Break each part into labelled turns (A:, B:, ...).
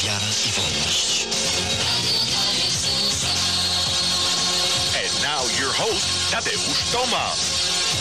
A: wiara i wolność.
B: And now your host, Tadeusz Tomasz.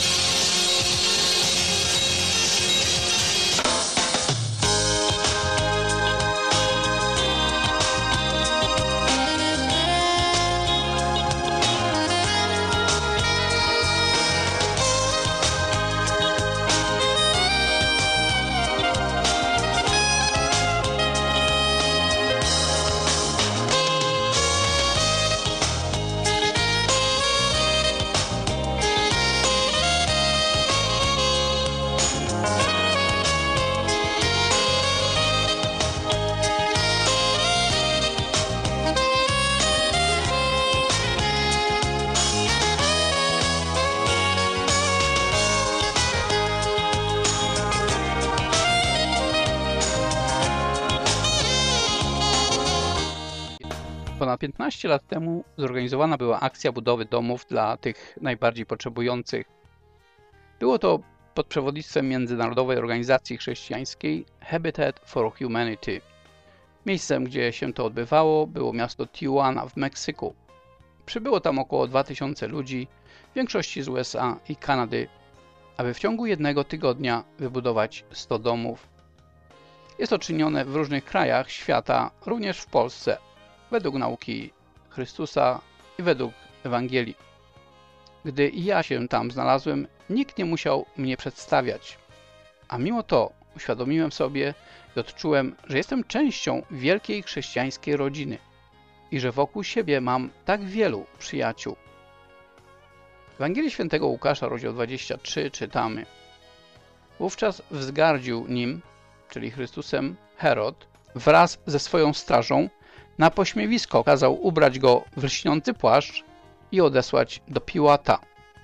C: Ponad 15 lat temu zorganizowana była akcja budowy domów dla tych najbardziej potrzebujących. Było to pod przewodnictwem międzynarodowej organizacji chrześcijańskiej Habitat for Humanity. Miejscem, gdzie się to odbywało, było miasto Tijuana w Meksyku. Przybyło tam około 2000 ludzi, w większości z USA i Kanady, aby w ciągu jednego tygodnia wybudować 100 domów. Jest to czynione w różnych krajach świata, również w Polsce, według nauki Chrystusa i według Ewangelii. Gdy i ja się tam znalazłem, nikt nie musiał mnie przedstawiać. A mimo to uświadomiłem sobie i odczułem, że jestem częścią wielkiej chrześcijańskiej rodziny i że wokół siebie mam tak wielu przyjaciół. W Ewangelii Świętego Łukasza, rozdział 23, czytamy: Wówczas wzgardził nim, czyli Chrystusem, Herod, wraz ze swoją strażą, na pośmiewisko kazał ubrać go w lśniący płaszcz i odesłać do Piłata.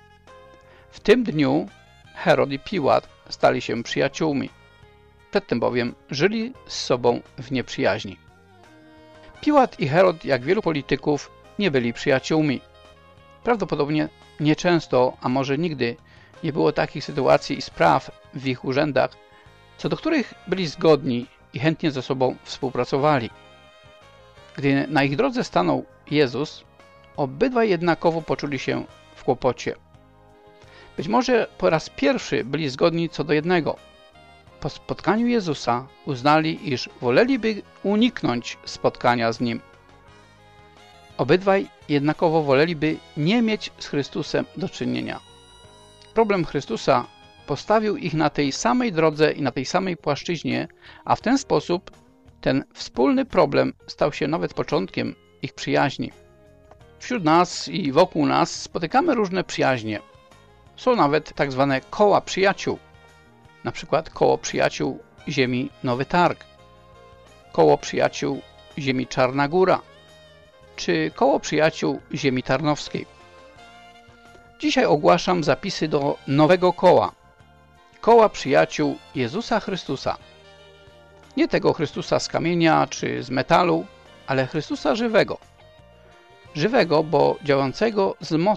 C: W tym dniu Herod i Piłat stali się przyjaciółmi. Przedtem bowiem żyli z sobą w nieprzyjaźni. Piłat i Herod, jak wielu polityków, nie byli przyjaciółmi. Prawdopodobnie nieczęsto, a może nigdy, nie było takich sytuacji i spraw w ich urzędach, co do których byli zgodni i chętnie ze sobą współpracowali. Gdy na ich drodze stanął Jezus, obydwaj jednakowo poczuli się w kłopocie. Być może po raz pierwszy byli zgodni co do jednego. Po spotkaniu Jezusa uznali, iż woleliby uniknąć spotkania z Nim. Obydwaj jednakowo woleliby nie mieć z Chrystusem do czynienia. Problem Chrystusa postawił ich na tej samej drodze i na tej samej płaszczyźnie, a w ten sposób ten wspólny problem stał się nawet początkiem ich przyjaźni. Wśród nas i wokół nas spotykamy różne przyjaźnie. Są nawet tak zwane koła przyjaciół. Na przykład koło przyjaciół ziemi Nowy Targ, koło przyjaciół ziemi Czarna Góra, czy koło przyjaciół ziemi Tarnowskiej. Dzisiaj ogłaszam zapisy do nowego koła. Koła przyjaciół Jezusa Chrystusa. Nie tego Chrystusa z kamienia czy z metalu, ale Chrystusa żywego. Żywego, bo działającego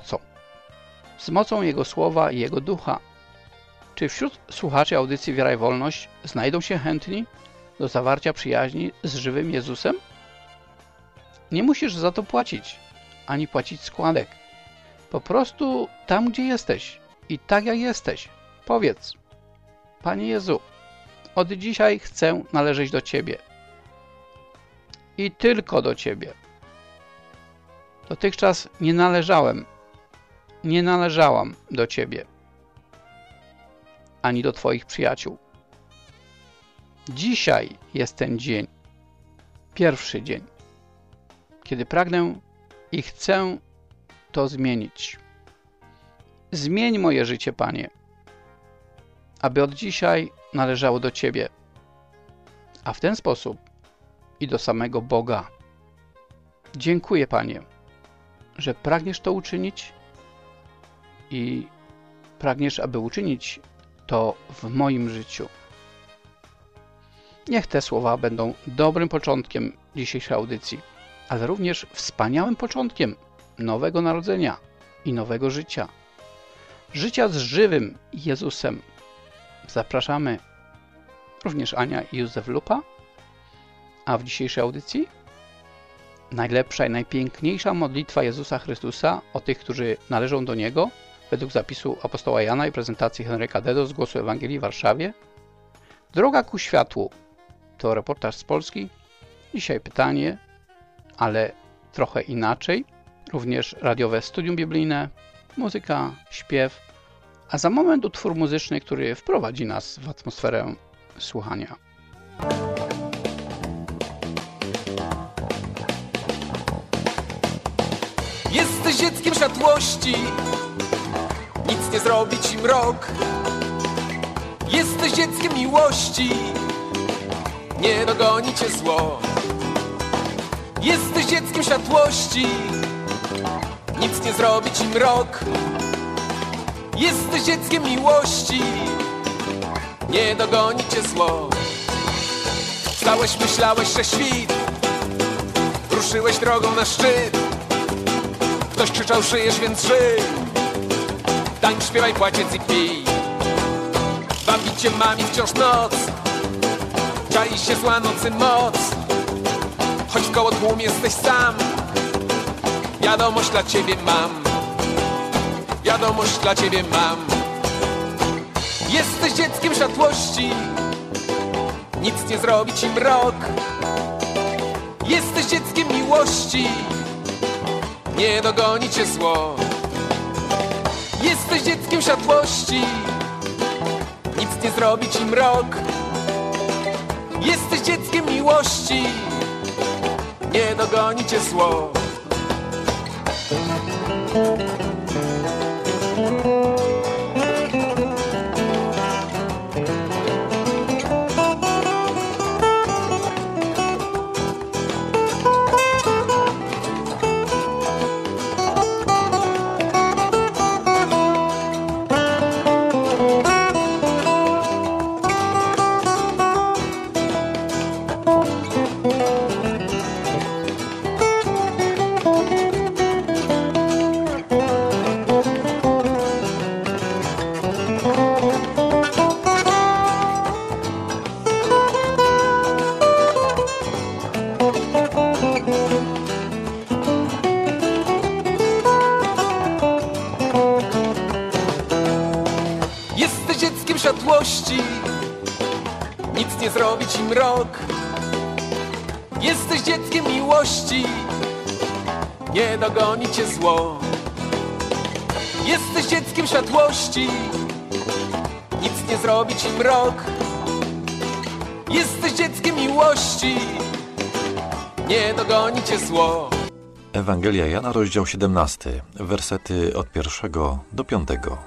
C: z mocą Jego Słowa i Jego Ducha. Czy wśród słuchaczy audycji Wiara i Wolność znajdą się chętni do zawarcia przyjaźni z żywym Jezusem? Nie musisz za to płacić, ani płacić składek. Po prostu tam, gdzie jesteś i tak jak jesteś, powiedz: Panie Jezu, od dzisiaj chcę należeć do Ciebie. I tylko do Ciebie. Dotychczas nie należałam do Ciebie, ani do Twoich przyjaciół. Dzisiaj jest ten dzień, pierwszy dzień, kiedy pragnę i chcę to zmienić. Zmień moje życie, Panie, aby od dzisiaj należało do Ciebie, a w ten sposób i do samego Boga. Dziękuję, Panie, że pragniesz to uczynić i pragniesz, aby uczynić to w moim życiu. Niech te słowa będą dobrym początkiem dzisiejszej audycji, ale również wspaniałym początkiem nowego narodzenia i nowego życia. Życia z żywym Jezusem. Zapraszamy również Ania i Józef Lupa A w dzisiejszej audycji? Najlepsza i najpiękniejsza modlitwa Jezusa Chrystusa o tych, którzy należą do Niego, według zapisu apostoła Jana i prezentacji Henryka Dedo z Głosu Ewangelii w Warszawie. Droga ku światłu to reportaż z Polski. Dzisiaj pytanie, ale trochę inaczej. Również radiowe studium biblijne, muzyka, śpiew, a za moment utwór muzyczny, który wprowadzi nas w atmosferę słuchania.
A: Jesteś dzieckiem światłości, nic nie zrobi ci mrok. Jesteś dzieckiem miłości, nie dogoni cię zło. Jesteś dzieckiem światłości, nic nie zrobi ci mrok. Jesteś dzieckiem miłości, nie dogoni cię zło. Wstałeś, myślałeś, że świt, ruszyłeś drogą na szczyt. Ktoś krzyczał, żyjesz, więc żyj. Tańcz, śpiewaj, płaciec i pij. Bawi cię mami wciąż noc, czai się zła nocy moc. Choć w koło tłum jesteś sam, wiadomość dla ciebie mam. Wiadomość dla ciebie mam. Jesteś dzieckiem światłości, nic nie zrobi ci mrok. Jesteś dzieckiem miłości, nie dogoni cię zło. Jesteś dzieckiem światłości, nic nie zrobi ci mrok. Jesteś dzieckiem miłości, nie dogoni cię zło. Nic nie zrobi ci mrok. Jesteś dzieckiem miłości, nie dogoni cię zło. Jesteś dzieckiem światłości, nic nie zrobi ci mrok. Jesteś dzieckiem miłości, nie dogoni cię zło.
D: Ewangelia Jana, rozdział 17, wersety od 1 do 5.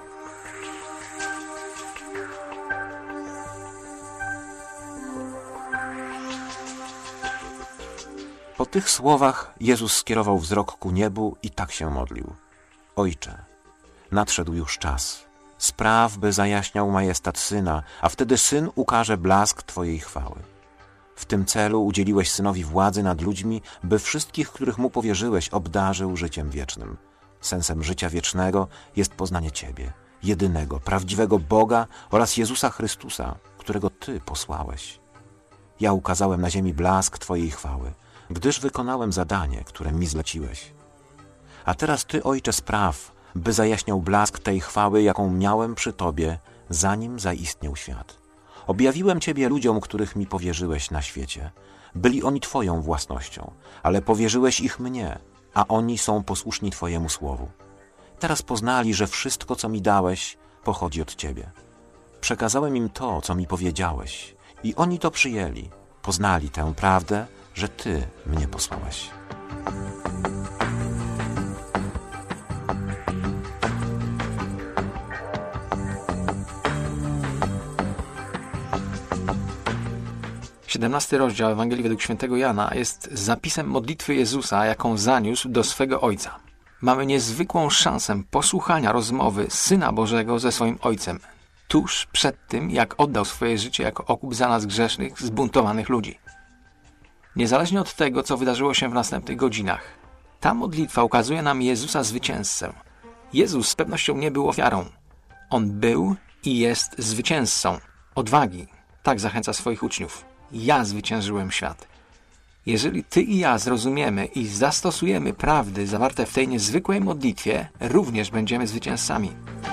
E: Po tych słowach Jezus skierował wzrok ku niebu i tak się modlił. Ojcze, nadszedł już czas. Spraw, by zajaśniał majestat Syna, a wtedy Syn ukaże blask Twojej chwały. W tym celu udzieliłeś Synowi władzy nad ludźmi, by wszystkich, których Mu powierzyłeś, obdarzył życiem wiecznym. Sensem życia wiecznego jest poznanie Ciebie, jedynego, prawdziwego Boga oraz Jezusa Chrystusa, którego Ty posłałeś. Ja ukazałem na ziemi blask Twojej chwały, gdyż wykonałem zadanie, które mi zleciłeś. A teraz Ty, Ojcze, spraw, by zajaśniał blask tej chwały, jaką miałem przy Tobie, zanim zaistniał świat. Objawiłem Ciebie ludziom, których mi powierzyłeś na świecie. Byli oni Twoją własnością, ale powierzyłeś ich mnie, a oni są posłuszni Twojemu słowu. Teraz poznali, że wszystko, co mi dałeś, pochodzi od Ciebie. Przekazałem im to, co mi powiedziałeś, i oni to przyjęli. Poznali tę prawdę, że Ty mnie posłałeś.
F: XVII rozdział Ewangelii według świętego Jana jest zapisem modlitwy Jezusa, jaką zaniósł do swego Ojca. Mamy niezwykłą szansę posłuchania rozmowy Syna Bożego ze swoim Ojcem, tuż przed tym, jak oddał swoje życie jako okup za nas grzesznych, zbuntowanych ludzi. Niezależnie od tego, co wydarzyło się w następnych godzinach, ta modlitwa ukazuje nam Jezusa zwycięzcę. Jezus z pewnością nie był ofiarą. On był i jest zwycięzcą. Odwagi. Tak zachęca swoich uczniów. Ja zwyciężyłem świat. Jeżeli ty i ja zrozumiemy i zastosujemy prawdy zawarte w tej niezwykłej modlitwie, również będziemy zwycięzcami.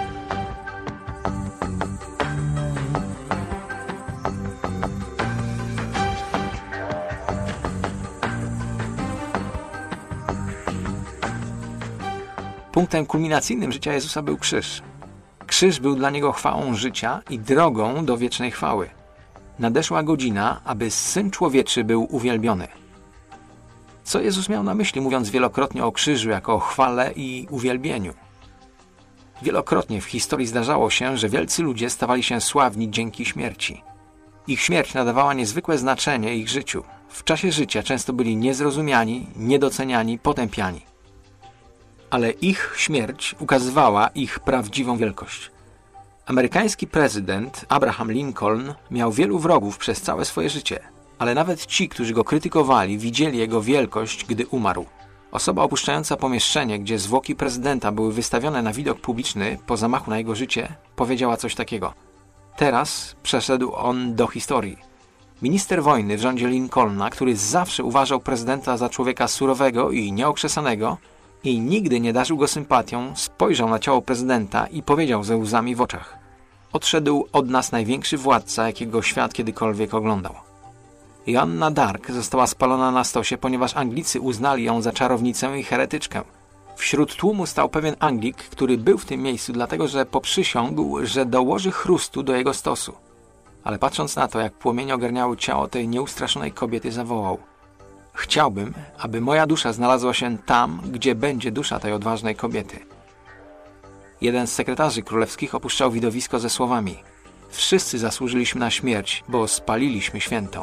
F: Punktem kulminacyjnym życia Jezusa był krzyż. Krzyż był dla Niego chwałą życia i drogą do wiecznej chwały. Nadeszła godzina, aby Syn Człowieczy był uwielbiony. Co Jezus miał na myśli, mówiąc wielokrotnie o krzyżu jako o chwale i uwielbieniu? Wielokrotnie w historii zdarzało się, że wielcy ludzie stawali się sławni dzięki śmierci. Ich śmierć nadawała niezwykłe znaczenie ich życiu. W czasie życia często byli niezrozumiani, niedoceniani, potępiani. Ale ich śmierć ukazywała ich prawdziwą wielkość. Amerykański prezydent Abraham Lincoln miał wielu wrogów przez całe swoje życie, ale nawet ci, którzy go krytykowali, widzieli jego wielkość, gdy umarł. Osoba opuszczająca pomieszczenie, gdzie zwłoki prezydenta były wystawione na widok publiczny po zamachu na jego życie, powiedziała coś takiego. Teraz przeszedł on do historii. Minister wojny w rządzie Lincolna, który zawsze uważał prezydenta za człowieka surowego i nieokrzesanego i nigdy nie darzył go sympatią, spojrzał na ciało prezydenta i powiedział ze łzami w oczach. Odszedł od nas największy władca, jakiego świat kiedykolwiek oglądał. Joanna Dark została spalona na stosie, ponieważ Anglicy uznali ją za czarownicę i heretyczkę. Wśród tłumu stał pewien Anglik, który był w tym miejscu dlatego, że poprzysiągł, że dołoży chrustu do jego stosu. Ale patrząc na to, jak płomienie ogarniały ciało tej nieustraszonej kobiety, zawołał: chciałbym, aby moja dusza znalazła się tam, gdzie będzie dusza tej odważnej kobiety. Jeden z sekretarzy królewskich opuszczał widowisko ze słowami: wszyscy zasłużyliśmy na śmierć, bo spaliliśmy świętą.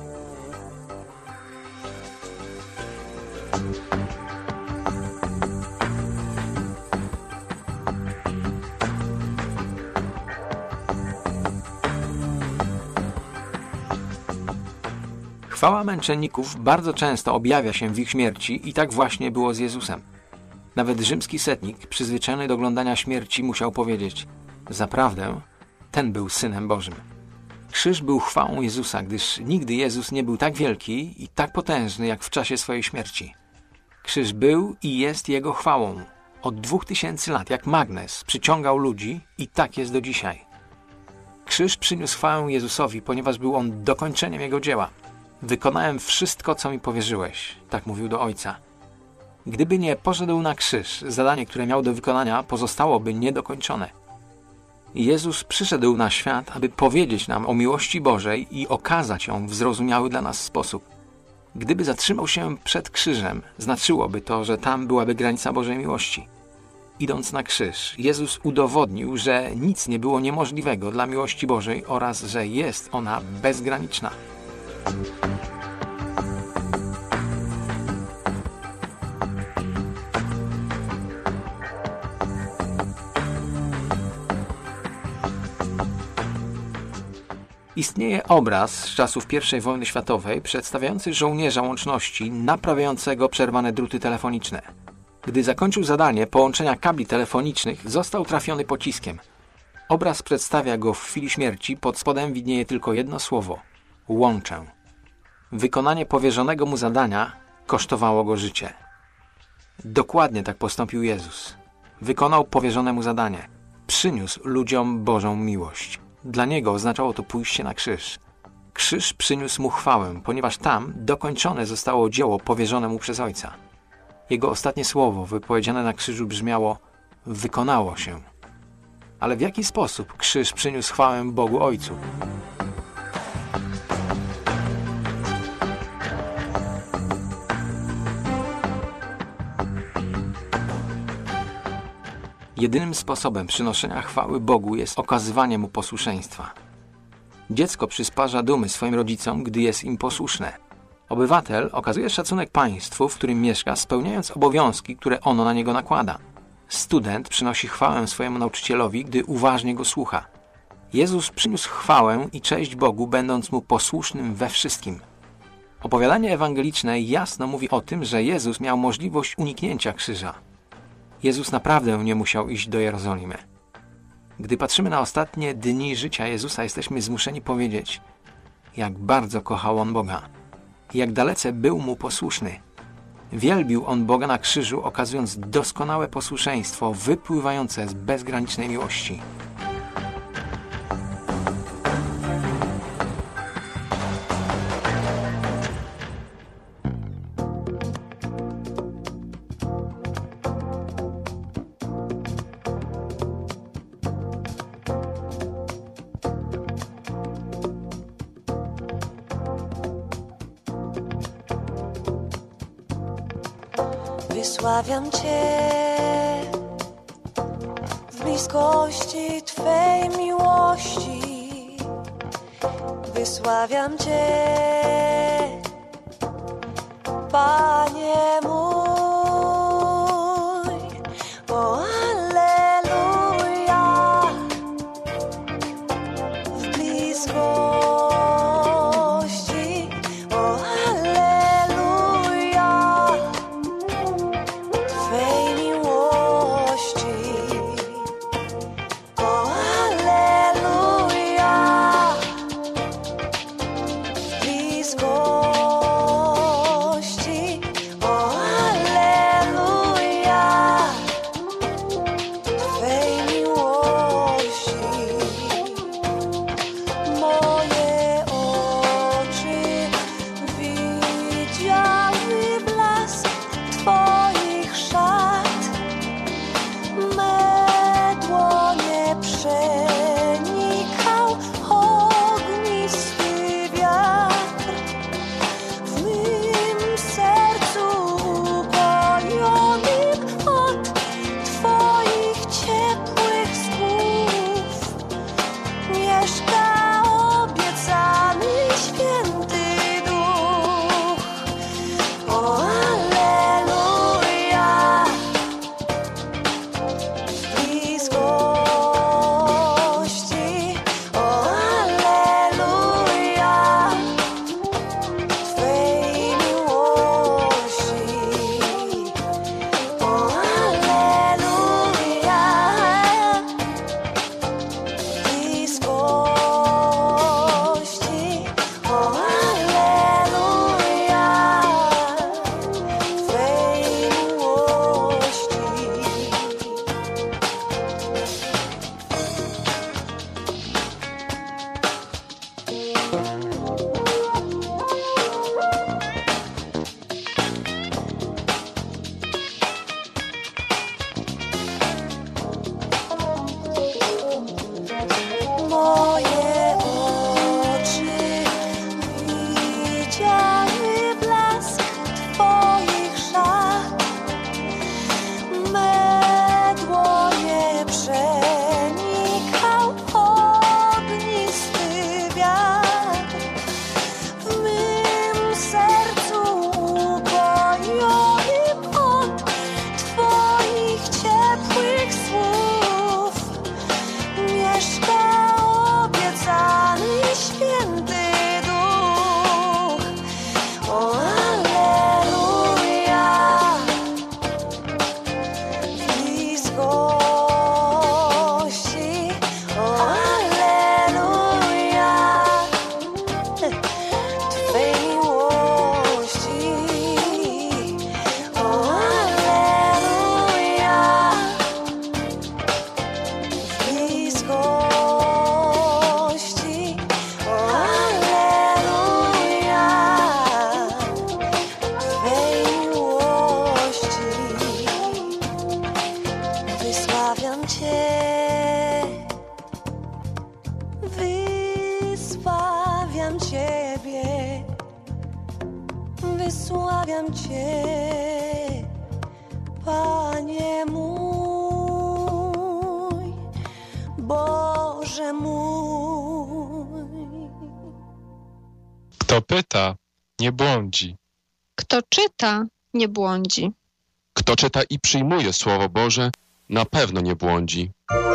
F: Chwała męczenników bardzo często objawia się w ich śmierci i tak właśnie było z Jezusem. Nawet rzymski setnik, przyzwyczajony do oglądania śmierci, musiał powiedzieć: zaprawdę, ten był Synem Bożym. Krzyż był chwałą Jezusa, gdyż nigdy Jezus nie był tak wielki i tak potężny, jak w czasie swojej śmierci. Krzyż był i jest Jego chwałą. Od 2000 lat, jak magnes, przyciągał ludzi i tak jest do dzisiaj. Krzyż przyniósł chwałę Jezusowi, ponieważ był On dokończeniem Jego dzieła. Wykonałem wszystko, co mi powierzyłeś, tak mówił do Ojca. Gdyby nie poszedł na krzyż, zadanie, które miał do wykonania, pozostałoby niedokończone. Jezus przyszedł na świat, aby powiedzieć nam o miłości Bożej i okazać ją w zrozumiały dla nas sposób. Gdyby zatrzymał się przed krzyżem, znaczyłoby to, że tam byłaby granica Bożej miłości. Idąc na krzyż, Jezus udowodnił, że nic nie było niemożliwego dla miłości Bożej oraz że jest ona bezgraniczna. Istnieje obraz z czasów I wojny światowej przedstawiający żołnierza łączności naprawiającego przerwane druty telefoniczne. Gdy zakończył zadanie połączenia kabli telefonicznych, został trafiony pociskiem. Obraz przedstawia go w chwili śmierci, pod spodem widnieje tylko jedno słowo – łączę. Wykonanie powierzonego mu zadania kosztowało go życie. Dokładnie tak postąpił Jezus. Wykonał powierzone mu zadanie. Przyniósł ludziom Bożą miłość. Dla Niego oznaczało to pójście na krzyż. Krzyż przyniósł mu chwałę, ponieważ tam dokończone zostało dzieło powierzone mu przez Ojca. Jego ostatnie słowo wypowiedziane na krzyżu brzmiało: wykonało się. Ale w jaki sposób krzyż przyniósł chwałę Bogu Ojcu? Jedynym sposobem przynoszenia chwały Bogu jest okazywanie Mu posłuszeństwa. Dziecko przysparza dumy swoim rodzicom, gdy jest im posłuszne. Obywatel okazuje szacunek państwu, w którym mieszka, spełniając obowiązki, które ono na niego nakłada. Student przynosi chwałę swojemu nauczycielowi, gdy uważnie go słucha. Jezus przyniósł chwałę i cześć Bogu, będąc Mu posłusznym we wszystkim. Opowiadanie ewangeliczne jasno mówi o tym, że Jezus miał możliwość uniknięcia krzyża. Jezus naprawdę nie musiał iść do Jerozolimy. Gdy patrzymy na ostatnie dni życia Jezusa, jesteśmy zmuszeni powiedzieć, jak bardzo kochał On Boga. jak dalece był mu posłuszny. Wielbił on Boga na krzyżu, okazując doskonałe posłuszeństwo wypływające z bezgranicznej miłości.
G: Wysławiam Cię w bliskości Twej miłości. Wysławiam Cię, Panie mój. O Alleluja, w bliskości. O Alleluja, Twej miłości. O Alleluja, w bliskości. O Alleluja, Twej miłości. Moje oczy widziały blask Twoich szat, me dłonie przenikał ognisty wiatr. W mym sercu ukojonym od Twoich ciepłych słów mieszka obiecany święty Duch. O Alleluja, w bliskości. O Alleluja, Twej miłości. O Alleluja, w bliskości. O Alleluja, Twej miłości. Moje oczy widziały blask Twoich szat, me dłonie przenikał ognisty wiatr. W mym sercu ukojonym od Twoich ciepłych słów mieszka obiecany święty Duch. O Alleluja, w bliskości. O Alleluja, Twej miłości. O Alleluja, w bliskości. O Alleluja, Twej miłości. Wysławiam Cię, wysławiam Ciebie, wysławiam Cię, Panie mój, Boże mój.
H: Kto pyta, nie błądzi.
I: Kto czyta, nie błądzi.
H: Kto czyta i przyjmuje Słowo Boże, na pewno nie błądzi.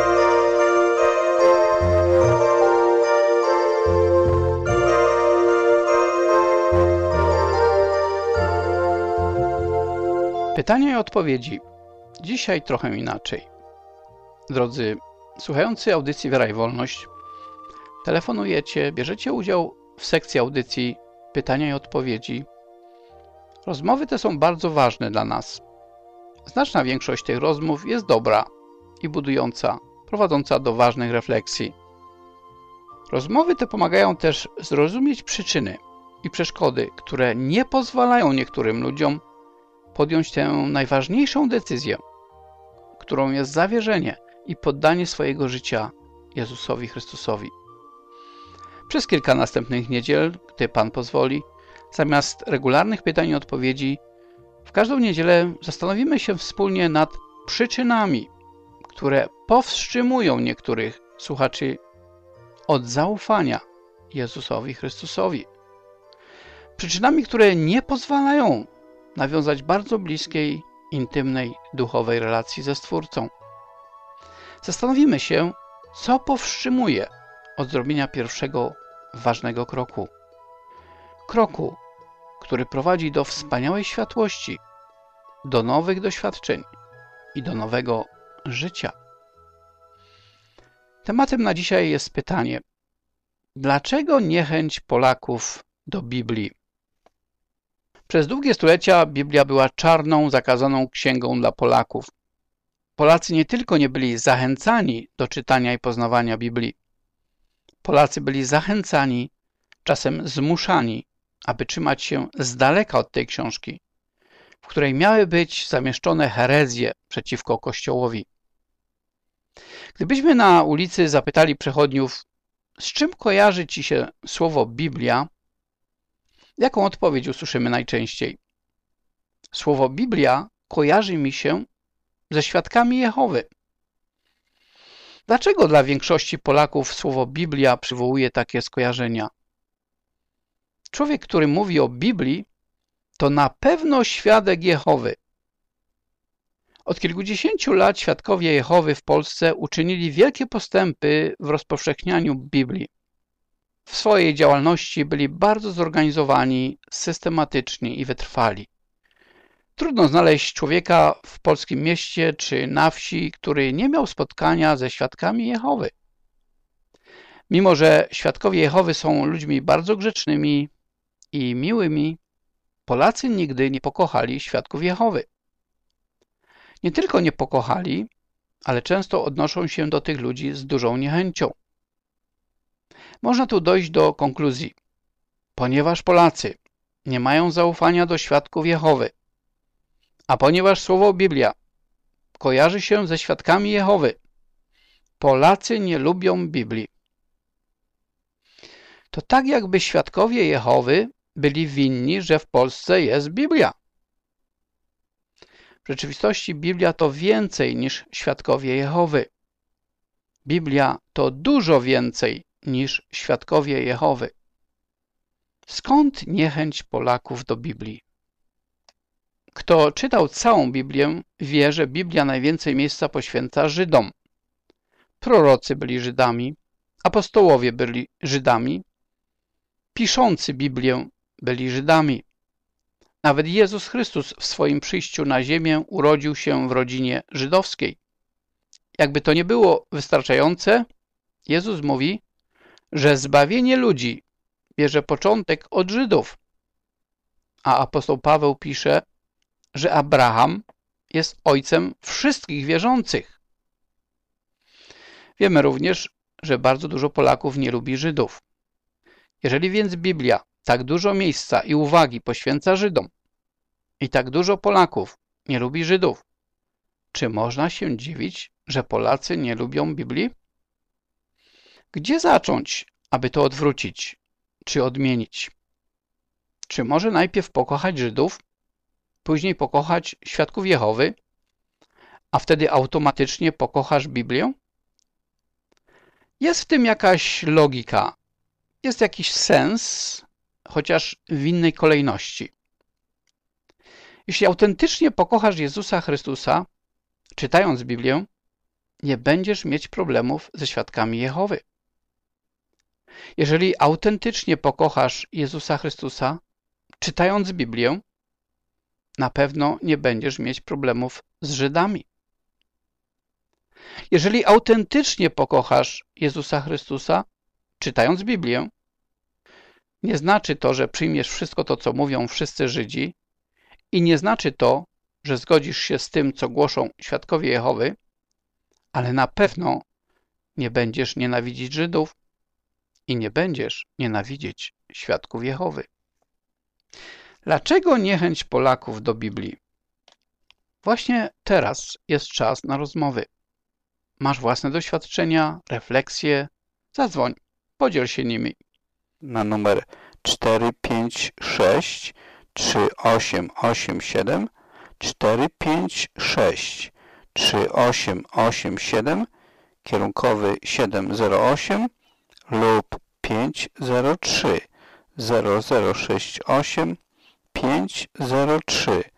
C: Pytania i odpowiedzi. Dzisiaj trochę inaczej. Drodzy słuchający audycji Wiara i Wolność, telefonujecie, bierzecie udział w sekcji audycji pytania i odpowiedzi. Rozmowy te są bardzo ważne dla nas. Znaczna większość tych rozmów jest dobra i budująca, prowadząca do ważnych refleksji. Rozmowy te pomagają też zrozumieć przyczyny i przeszkody, które nie pozwalają niektórym ludziom podjąć tę najważniejszą decyzję, którą jest zawierzenie i poddanie swojego życia Jezusowi Chrystusowi. Przez kilka następnych niedziel, gdy Pan pozwoli, zamiast regularnych pytań i odpowiedzi, w każdą niedzielę zastanowimy się wspólnie nad przyczynami, które powstrzymują niektórych słuchaczy od zaufania Jezusowi Chrystusowi. Przyczynami, które nie pozwalają nawiązać bardzo bliskiej, intymnej, duchowej relacji ze Stwórcą. Zastanowimy się, co powstrzymuje od zrobienia pierwszego ważnego kroku. Kroku, który prowadzi do wspaniałej światłości, do nowych doświadczeń i do nowego życia. Tematem na dzisiaj jest pytanie, dlaczego niechęć Polaków do Biblii? Przez długie stulecia Biblia była czarną, zakazaną księgą dla Polaków. Polacy nie tylko nie byli zachęcani do czytania i poznawania Biblii. Polacy byli zachęcani, czasem zmuszani, aby trzymać się z daleka od tej książki, w której miały być zamieszczone herezje przeciwko Kościołowi. Gdybyśmy na ulicy zapytali przechodniów, z czym kojarzy ci się słowo Biblia, jaką odpowiedź usłyszymy najczęściej? Słowo Biblia kojarzy mi się ze świadkami Jehowy. Dlaczego dla większości Polaków słowo Biblia przywołuje takie skojarzenia? Człowiek, który mówi o Biblii, to na pewno świadek Jehowy. Od kilkudziesięciu lat świadkowie Jehowy w Polsce uczynili wielkie postępy w rozpowszechnianiu Biblii. W swojej działalności byli bardzo zorganizowani, systematyczni i wytrwali. Trudno znaleźć człowieka w polskim mieście czy na wsi, który nie miał spotkania ze świadkami Jehowy. Mimo że świadkowie Jehowy są ludźmi bardzo grzecznymi i miłymi, Polacy nigdy nie pokochali świadków Jehowy. Nie tylko nie pokochali, ale często odnoszą się do tych ludzi z dużą niechęcią. Można tu dojść do konkluzji. Ponieważ Polacy nie mają zaufania do świadków Jehowy, a ponieważ słowo Biblia kojarzy się ze świadkami Jehowy, Polacy nie lubią Biblii. To tak jakby świadkowie Jehowy byli winni, że w Polsce jest Biblia. W rzeczywistości Biblia to więcej niż świadkowie Jehowy. Biblia to dużo więcej niż świadkowie Jehowy. Skąd niechęć Polaków do Biblii? Kto czytał całą Biblię, wie, że Biblia najwięcej miejsca poświęca Żydom. Prorocy byli Żydami, apostołowie byli Żydami, piszący Biblię byli Żydami. Nawet Jezus Chrystus w swoim przyjściu na ziemię urodził się w rodzinie żydowskiej. Jakby to nie było wystarczające, Jezus mówi, że zbawienie ludzi bierze początek od Żydów. A apostoł Paweł pisze, że Abraham jest ojcem wszystkich wierzących. Wiemy również, że bardzo dużo Polaków nie lubi Żydów. Jeżeli więc Biblia tak dużo miejsca i uwagi poświęca Żydom i tak dużo Polaków nie lubi Żydów, czy można się dziwić, że Polacy nie lubią Biblii? Gdzie zacząć, aby to odwrócić, czy odmienić? Czy może najpierw pokochać Żydów, później pokochać świadków Jehowy, a wtedy automatycznie pokochasz Biblię? Jest w tym jakaś logika, jest jakiś sens, chociaż w innej kolejności. Jeśli autentycznie pokochasz Jezusa Chrystusa, czytając Biblię, nie będziesz mieć problemów ze świadkami Jehowy. Jeżeli autentycznie pokochasz Jezusa Chrystusa, czytając Biblię, na pewno nie będziesz mieć problemów z Żydami. Jeżeli autentycznie pokochasz Jezusa Chrystusa, czytając Biblię, Nie znaczy to, że przyjmiesz wszystko to, co mówią wszyscy Żydzi, i nie znaczy to, że zgodzisz się z tym, co głoszą świadkowie Jehowy, ale na pewno nie będziesz nienawidzić Żydów i nie będziesz nienawidzić świadków Jehowy. Dlaczego niechęć Polaków do Biblii? Właśnie teraz jest czas na rozmowy. Masz własne doświadczenia, refleksje? Zadzwoń, podziel się nimi na numer 456 3887 456 3887 kierunkowy 708 lub 503 0068 503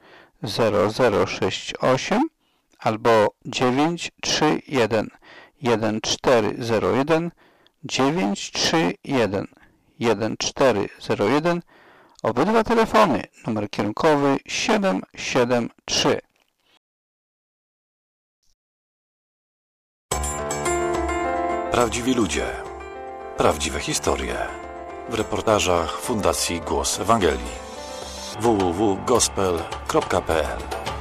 C: 0068 albo 931 1401 931 1401. Obydwa telefony, numer kierunkowy 773.
D: Prawdziwi ludzie, prawdziwe historie. W reportażach Fundacji Głos Ewangelii. www.gospel.pl.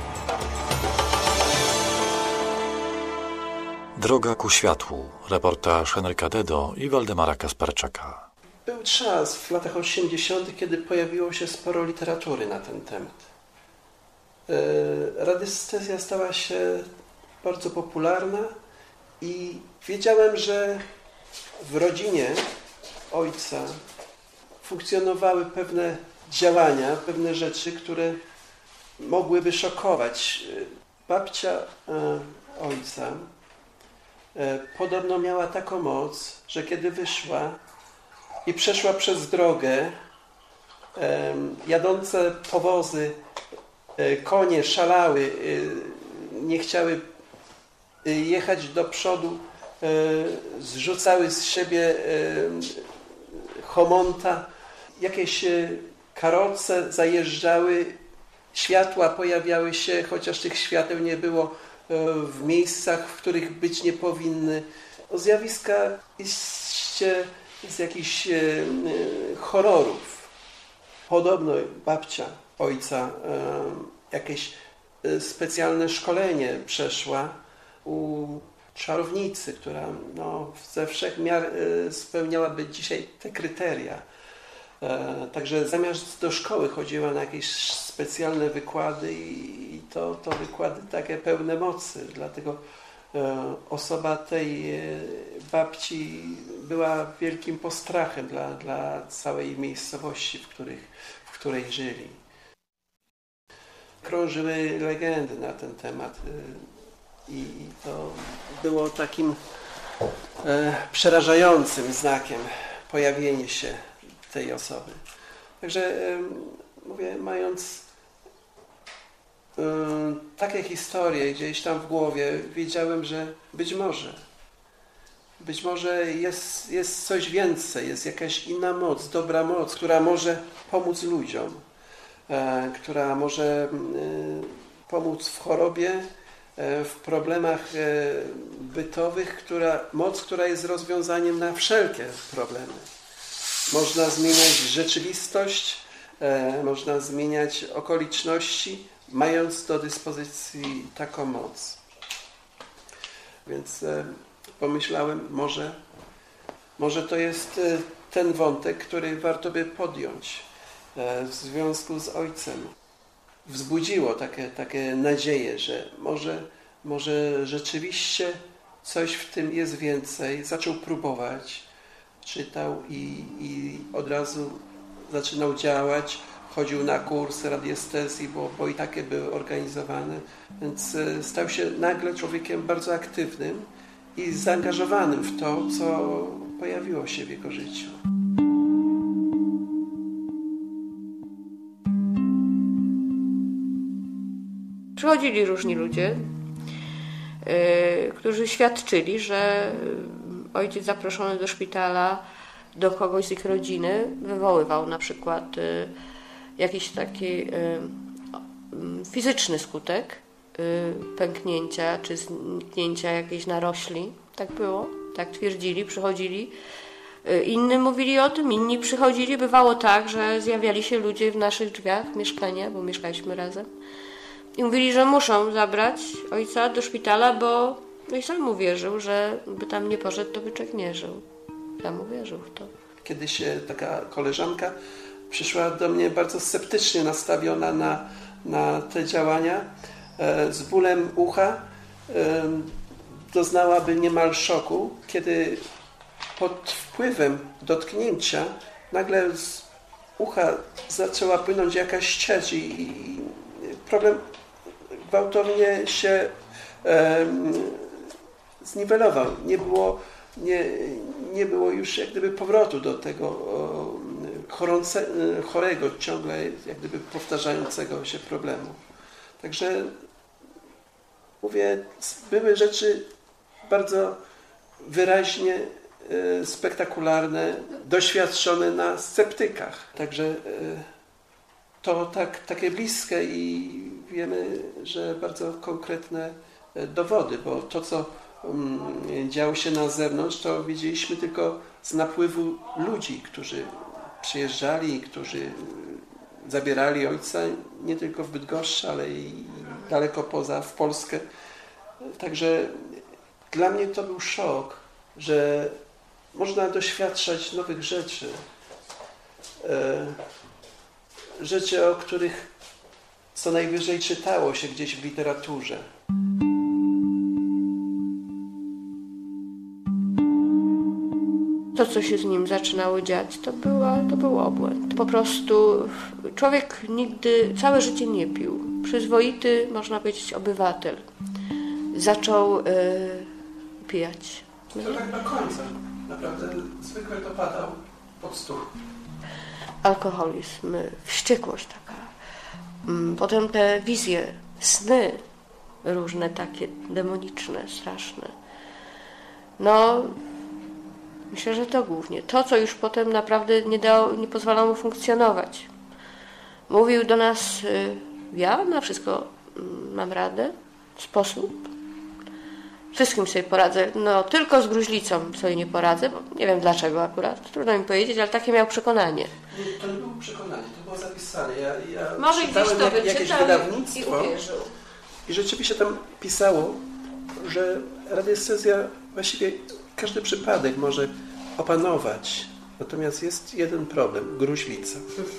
D: Droga ku światłu. Reportaż Henryka Dedo i Waldemara Kasperczaka.
J: Był czas w latach 80., kiedy pojawiło się sporo literatury na ten temat. Radiestezja stała się bardzo popularna i wiedziałem, że w rodzinie ojca funkcjonowały pewne działania, pewne rzeczy, które mogłyby szokować. Babcia ojca podobno miała taką moc, że kiedy wyszła i przeszła przez drogę, jadące powozy, konie szalały, nie chciały jechać do przodu, zrzucały z siebie chomonta, jakieś karoce zajeżdżały, światła pojawiały się, chociaż tych świateł nie było w miejscach, w których być nie powinny. Zjawiska iście z jakichś horrorów. Podobno babcia ojca jakieś specjalne szkolenie przeszła u czarownicy, która ze wszech miar spełniałaby dzisiaj te kryteria. Także zamiast do szkoły chodziła na jakieś specjalne wykłady i to wykłady takie pełne mocy. Dlatego osoba tej babci była wielkim postrachem dla całej miejscowości, w której żyli. Krążyły legendy na ten temat i to było takim przerażającym znakiem pojawienie się tej osoby. Także mówię, mając takie historie gdzieś tam w głowie, wiedziałem, że być może jest coś więcej, jest jakaś inna moc, dobra moc, która może pomóc ludziom, która może pomóc w chorobie, w problemach bytowych, moc, która jest rozwiązaniem na wszelkie problemy. Można zmieniać rzeczywistość, można zmieniać okoliczności, mając do dyspozycji taką moc. Więc pomyślałem, może to jest ten wątek, który warto by podjąć w związku z ojcem. Wzbudziło takie nadzieje, że może rzeczywiście coś w tym jest więcej. Zaczął próbować, czytał i od razu zaczynał działać. Chodził na kursy radiestezji, bo i takie były organizowane. Więc stał się nagle człowiekiem bardzo aktywnym i zaangażowanym w to, co pojawiło się w jego życiu.
K: Przychodzili różni ludzie, którzy świadczyli, że ojciec zaproszony do szpitala, do kogoś z ich rodziny, wywoływał na przykład jakiś taki fizyczny skutek pęknięcia czy zniknięcia jakiejś narośli. Tak było, tak twierdzili, przychodzili Inni mówili o tym, inni przychodzili. Bywało tak, że zjawiali się ludzie w naszych drzwiach mieszkania, bo mieszkaliśmy razem. I mówili, że muszą zabrać ojca do szpitala, bo i sam uwierzył, że by tam nie poszedł, to by człowiek nie żył. Sam uwierzył w to.
J: Kiedyś taka koleżanka przyszła do mnie bardzo sceptycznie nastawiona na te działania. Z bólem ucha doznałaby niemal szoku, kiedy pod wpływem dotknięcia nagle z ucha zaczęła płynąć jakaś ciecz i problem gwałtownie się zniwelował. Nie było już jak gdyby powrotu do tego chorego, ciągle jak gdyby powtarzającego się problemu. Także mówię, były rzeczy bardzo wyraźnie spektakularne, doświadczone na sceptykach. Także to takie bliskie i wiemy, że bardzo konkretne dowody, bo to, co działo się na zewnątrz, to widzieliśmy tylko z napływu ludzi, którzy przyjeżdżali, którzy zabierali ojca nie tylko w Bydgoszczy, ale i daleko poza, w Polskę. Także dla mnie to był szok, że można doświadczać nowych rzeczy. Rzeczy, o których co najwyżej czytało się gdzieś w literaturze.
K: To, co się z nim zaczynało dziać, to był obłęd. Po prostu człowiek nigdy, całe życie nie pił. Przyzwoity, można powiedzieć, obywatel. Zaczął pijać.
J: To tak do końca. Naprawdę zwykle to padał pod stół.
K: Alkoholizm, wściekłość taka. Potem te wizje, sny różne takie, demoniczne, straszne. No, myślę, że to głównie. To, co już potem naprawdę nie pozwalało mu funkcjonować. Mówił do nas, ja na wszystko mam radę, sposób. Wszystkim sobie poradzę, no tylko z gruźlicą sobie nie poradzę, bo nie wiem dlaczego akurat, trudno mi powiedzieć, ale takie miał przekonanie.
J: To nie było przekonanie, to było zapisane. Ja
K: może gdzieś to
J: jakieś wydawnictwo i rzeczywiście tam pisało, że radiestezja właściwie każdy przypadek może opanować. Natomiast jest jeden problem, gruźlica.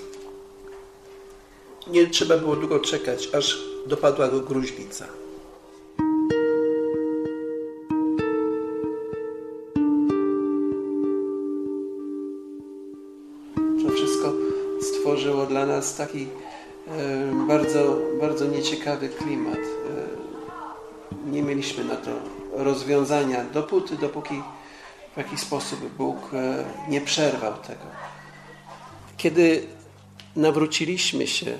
J: Nie trzeba było długo czekać, aż dopadła go gruźlica. To wszystko stworzyło dla nas taki bardzo, bardzo nieciekawy klimat. Nie mieliśmy na to rozwiązania dopóki w jakiś sposób Bóg nie przerwał tego. Kiedy nawróciliśmy się,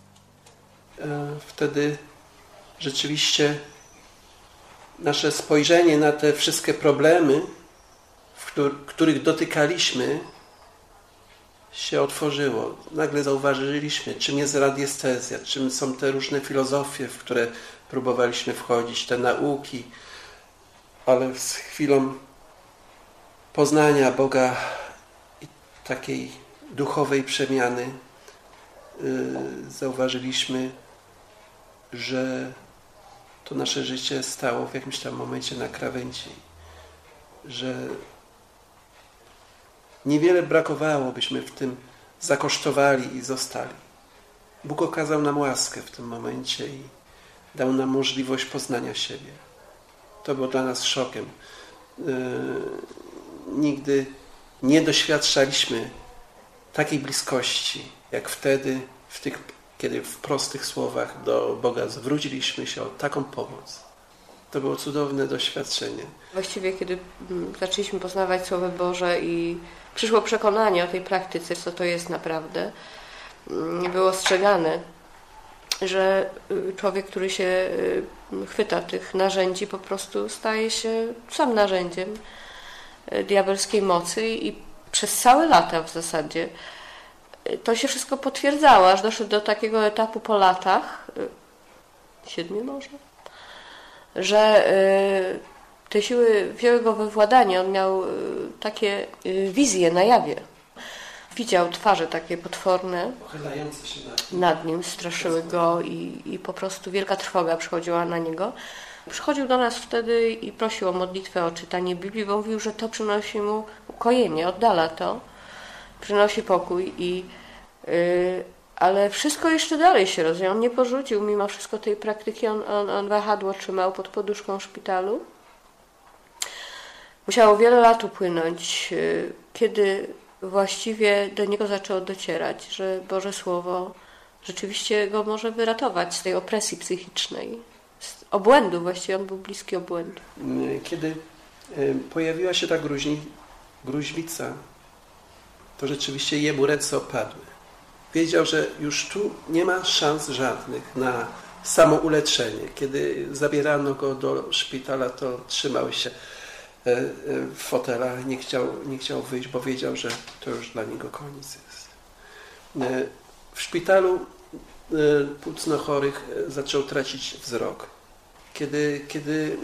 J: wtedy rzeczywiście nasze spojrzenie na te wszystkie problemy, których dotykaliśmy, się otworzyło. Nagle zauważyliśmy, czym jest radiestezja, czym są te różne filozofie, w które próbowaliśmy wchodzić, te nauki, ale z chwilą poznania Boga i takiej duchowej przemiany zauważyliśmy, że to nasze życie stało w jakimś tam momencie na krawędzi, że niewiele brakowało, byśmy w tym zakosztowali i zostali. Bóg okazał nam łaskę w tym momencie i dał nam możliwość poznania siebie. To było dla nas szokiem. Nigdy nie doświadczaliśmy takiej bliskości, jak wtedy, kiedy w prostych słowach do Boga zwróciliśmy się o taką pomoc. To było cudowne doświadczenie.
K: Właściwie, kiedy zaczęliśmy poznawać Słowo Boże i przyszło przekonanie o tej praktyce, co to jest naprawdę, było ostrzegane, że człowiek, który się chwyta tych narzędzi, po prostu staje się sam narzędziem diabelskiej mocy i przez całe lata w zasadzie to się wszystko potwierdzało, aż doszło do takiego etapu po latach, 7 może, że Te siły wzięły go we władanie. On miał takie wizje na jawie. Widział twarze takie potworne
J: pochylające się
K: nad nim, straszyły go i po prostu wielka trwoga przychodziła na niego. Przychodził do nas wtedy i prosił o modlitwę, o czytanie Biblii, bo mówił, że to przynosi mu ukojenie, oddala to, przynosi pokój. Ale wszystko jeszcze dalej się rozwijał. On nie porzucił mimo wszystko tej praktyki. On wahadło trzymał pod poduszką w szpitalu. Musiało wiele lat upłynąć, kiedy właściwie do niego zaczęło docierać, że Boże Słowo rzeczywiście go może wyratować z tej opresji psychicznej, z obłędu. Właściwie on był bliski obłędu.
J: Kiedy pojawiła się ta gruźlica, to rzeczywiście jemu ręce opadły. Wiedział, że już tu nie ma szans żadnych na samouleczenie. Kiedy zabierano go do szpitala, to trzymał się w fotelach, nie chciał wyjść, bo wiedział, że to już dla niego koniec jest. W szpitalu płucno chorych zaczął tracić wzrok. Kiedy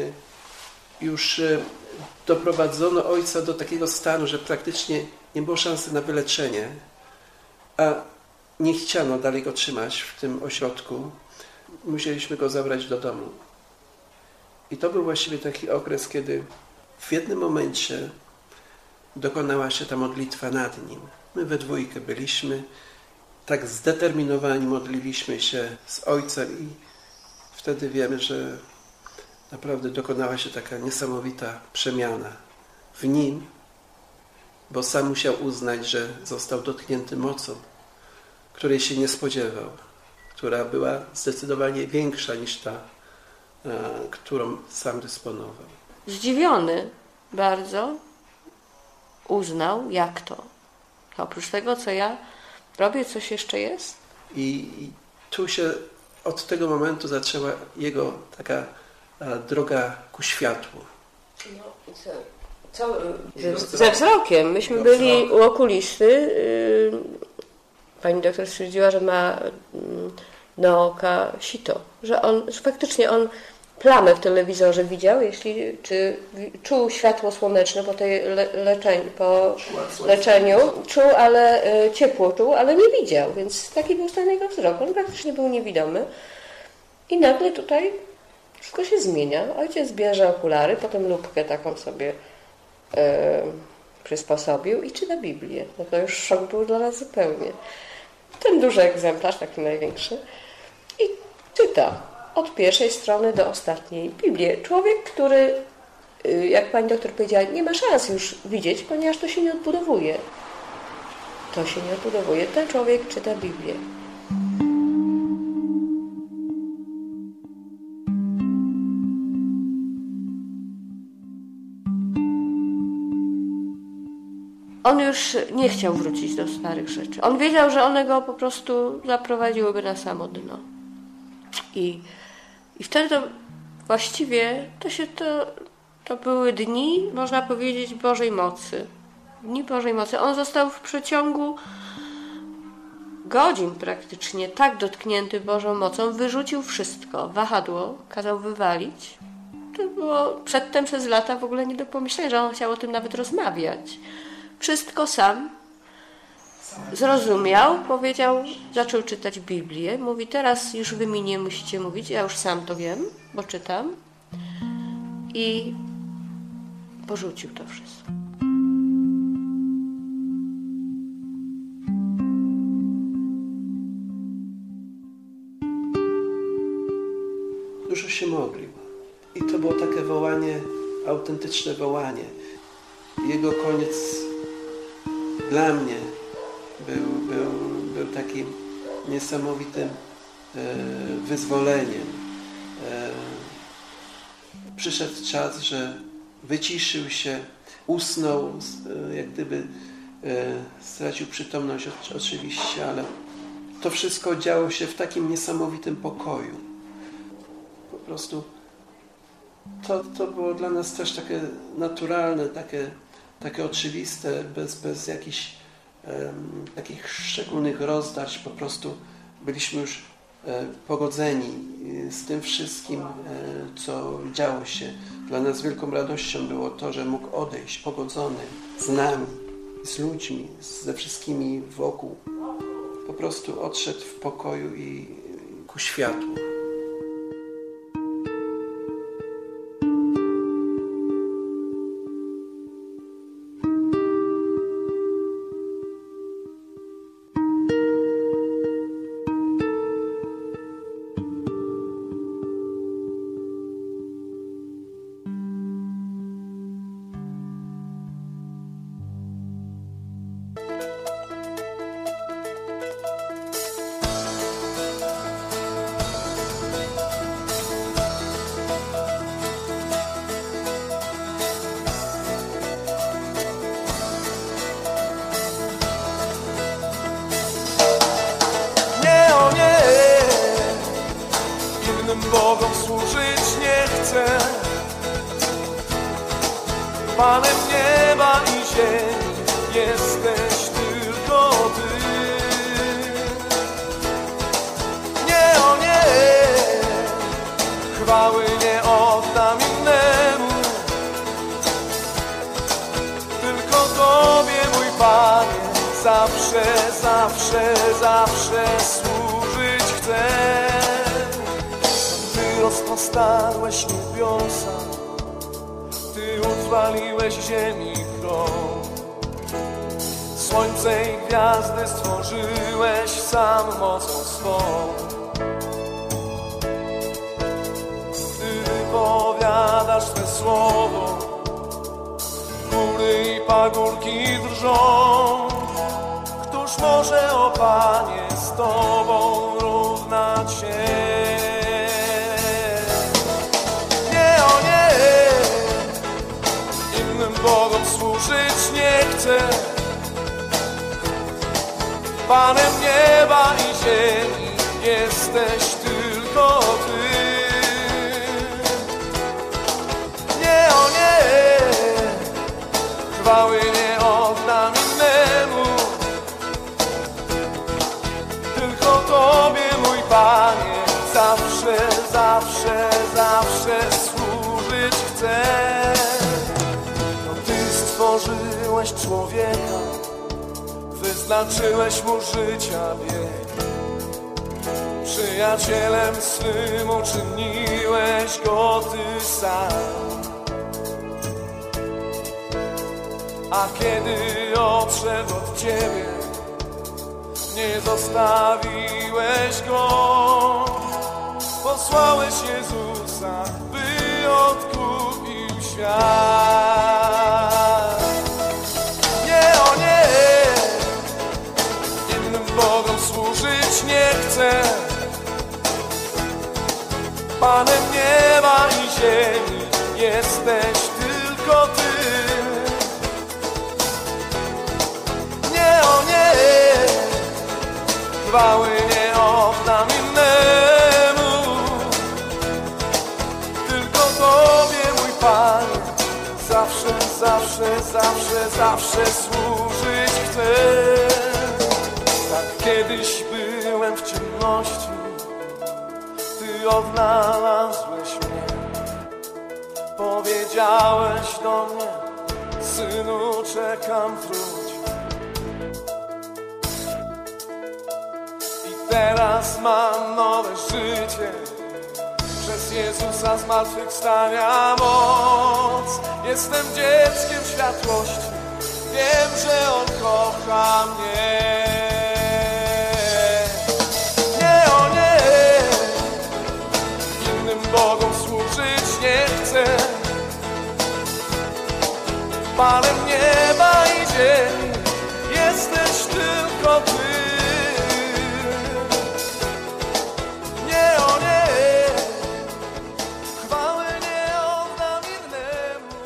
J: już doprowadzono ojca do takiego stanu, że praktycznie nie było szansy na wyleczenie, a nie chciano dalej go trzymać w tym ośrodku, musieliśmy go zabrać do domu. I to był właściwie taki okres, kiedy w jednym momencie dokonała się ta modlitwa nad nim. My we dwójkę byliśmy, tak zdeterminowani modliliśmy się z ojcem i wtedy wiemy, że naprawdę dokonała się taka niesamowita przemiana w nim, bo sam musiał uznać, że został dotknięty mocą, której się nie spodziewał, która była zdecydowanie większa niż ta, którą sam dysponował.
K: Zdziwiony bardzo uznał, jak to. Oprócz tego, co ja robię, coś jeszcze jest.
J: I tu się od tego momentu zaczęła jego taka droga ku światłu.
K: No, co? Ze wzrokiem. Myśmy byli u okulisty. Pani doktor stwierdziła, że ma na oka sito. Że faktycznie on plamę w telewizorze widział, czy czuł światło słoneczne po tej leczeniu, czuł, ale ciepło czuł, ale nie widział, więc taki był stan jego wzroku. On praktycznie był niewidomy i nagle tutaj wszystko się zmienia. Ojciec bierze okulary, potem lupkę taką sobie przysposobił i czyta Biblię. No to już szok był dla nas zupełnie. Ten duży egzemplarz, taki największy, i czyta od pierwszej strony do ostatniej Biblię. Człowiek, który, jak pani doktor powiedziała, nie ma szans już widzieć, ponieważ to się nie odbudowuje. To się nie odbudowuje. Ten człowiek czyta Biblię. On już nie chciał wrócić do starych rzeczy. On wiedział, że one go po prostu zaprowadziłyby na samo dno. I wtedy to właściwie to były dni, można powiedzieć, Bożej mocy. Dni Bożej mocy. On został w przeciągu godzin praktycznie tak dotknięty Bożą mocą, wyrzucił wszystko. Wahadło kazał wywalić. To było przedtem przez lata w ogóle nie do pomyślenia, że on chciał o tym nawet rozmawiać. Wszystko sam zrozumiał, powiedział, zaczął czytać Biblię. Mówi, teraz już wy mi nie musicie mówić, ja już sam to wiem, bo czytam. I porzucił to wszystko.
J: Dużo się modlił. I to było takie wołanie, autentyczne wołanie. Jego koniec dla mnie był takim niesamowitym wyzwoleniem. Przyszedł czas, że wyciszył się, usnął, jak gdyby stracił przytomność oczywiście, ale to wszystko działo się w takim niesamowitym pokoju. Po prostu to było dla nas też takie naturalne, takie oczywiste, bez jakichś takich szczególnych rozdarć. Po prostu byliśmy już pogodzeni z tym wszystkim, co działo się. Dla nas wielką radością było to, że mógł odejść pogodzony z nami, z ludźmi, ze wszystkimi wokół. Po prostu odszedł w pokoju i ku światłu.
L: Bogom służyć nie chcę. Panem nieba i ziemi jesteś tylko Ty. Nie, o nie, chwały nie oddam innemu, tylko Tobie, mój Panie, zawsze, zawsze, zawsze służyć chcę. Rozpostarłeś niebiosa, Ty utrwaliłeś ziemi krąg. Słońce i gwiazdy stworzyłeś sam mocą swą. Gdy wypowiadasz swe słowo, góry i pagórki drżą. Któż może, o Panie, z Tobą równać się? Bogom służyć nie chcę. Panem nieba i ziemi jesteś tylko Ty. Nie, o nie, chwały nie oddam innemu, tylko Tobie, mój Panie, zawsze, zawsze, zawsze służyć chcę. Stworzyłeś człowieka, wyznaczyłeś mu życia bieg. Przyjacielem swym uczyniłeś go Ty sam. A kiedy odszedł od Ciebie, nie zostawiłeś go. Posłałeś Jezusa, by odkupił świat. Bogom służyć nie chcę. Panem nieba i ziemi jesteś tylko Ty. Nie, o nie, chwały nie oddam innemu, tylko Tobie, mój Panie, zawsze, zawsze, zawsze, zawsze służyć chcę. Tak kiedyś byłem w ciemności, Ty odnalazłeś mnie. Powiedziałeś do mnie, synu, czekam, wróć. I teraz mam nowe życie, przez Jezusa zmartwychwstania moc. Jestem dzieckiem światłości, wiem, że On kocha mnie. Bogom służyć nie chcę. Panem nieba i ziemi jesteś tylko Ty. Nie, o nie, chwały nie oddam innemu.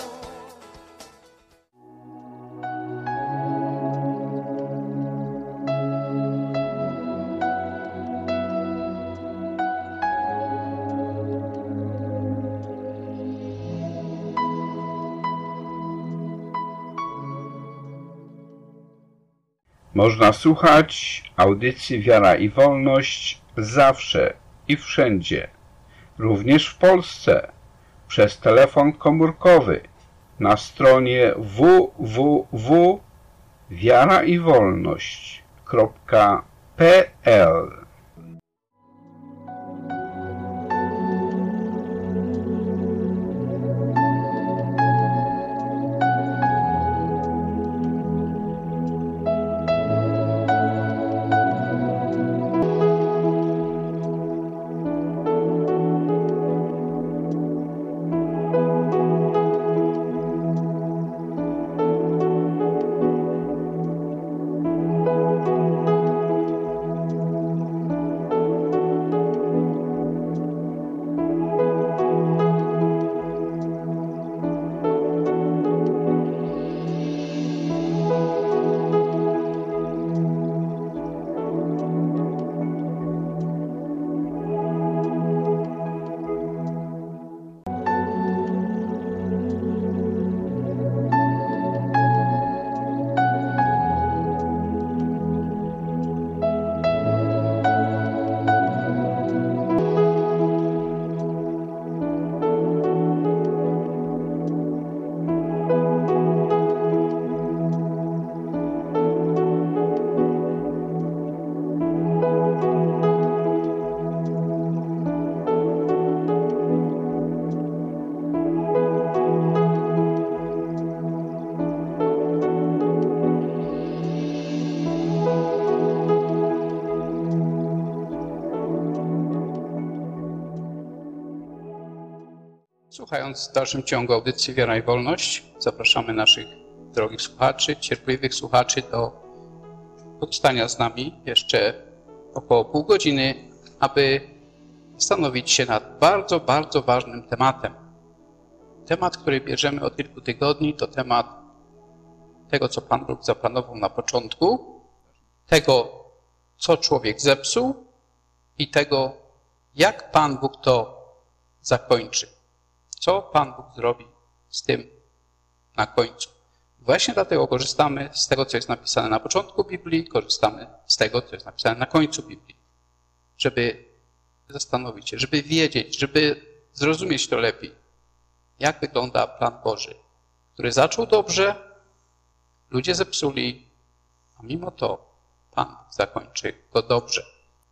M: Można słuchać audycji Wiara i Wolność zawsze i wszędzie, również w Polsce, przez telefon komórkowy na stronie www.wiaraiwolność.pl.
C: Słuchając w dalszym ciągu audycji Wiara i Wolność, zapraszamy naszych drogich słuchaczy, cierpliwych słuchaczy do pozostania z nami jeszcze około pół godziny, aby zastanowić się nad bardzo, bardzo ważnym tematem. Temat, który bierzemy od kilku tygodni, to temat tego, co Pan Bóg zaplanował na początku, tego, co człowiek zepsuł i tego, jak Pan Bóg to zakończy. Co Pan Bóg zrobi z tym na końcu. Właśnie dlatego korzystamy z tego, co jest napisane na początku Biblii, korzystamy z tego, co jest napisane na końcu Biblii, żeby zastanowić się, żeby wiedzieć, żeby zrozumieć to lepiej, jak wygląda plan Boży, który zaczął dobrze, ludzie zepsuli, a mimo to Pan Bóg zakończy go dobrze.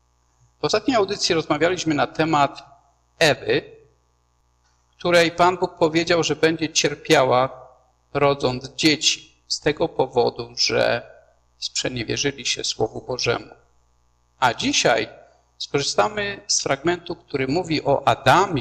C: W ostatniej audycji rozmawialiśmy na temat Ewy, której Pan Bóg powiedział, że będzie cierpiała, rodząc dzieci, z tego powodu, że sprzeniewierzyli się Słowu Bożemu. A dzisiaj skorzystamy z fragmentu, który mówi o Adamie,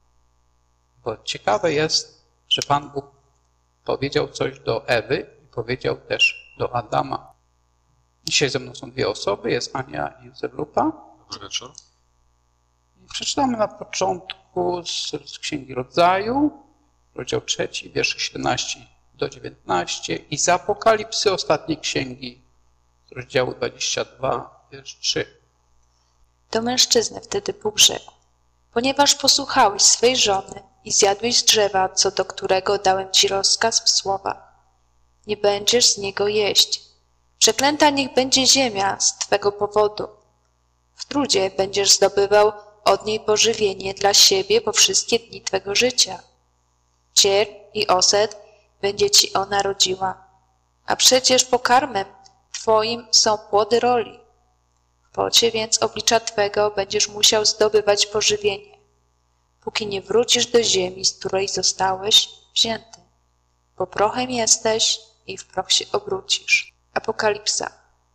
C: bo ciekawe jest, że Pan Bóg powiedział coś do Ewy i powiedział też do Adama. Dzisiaj ze mną są dwie osoby, jest Ania i Józef Lupa.
H: Dobry wieczór.
C: Przeczytamy na początku z Księgi Rodzaju, rozdział 3, wiersze 17 do 19 i z Apokalipsy ostatniej księgi, z rozdziału 22, wiersz 3.
N: Do mężczyzny wtedy Bóg rzekł: ponieważ posłuchałeś swej żony i zjadłeś z drzewa, co do którego dałem ci rozkaz w słowach, nie będziesz z niego jeść. Przeklęta niech będzie ziemia z twego powodu. W trudzie będziesz zdobywał od niej pożywienie dla siebie po wszystkie dni twego życia. Cierń i oset będzie ci ona rodziła, a przecież pokarmem twoim są płody roli. W pocie więc oblicza twego będziesz musiał zdobywać pożywienie, póki nie wrócisz do ziemi, z której zostałeś wzięty. Bo prochem jesteś i w proch się obrócisz. Apokalipsa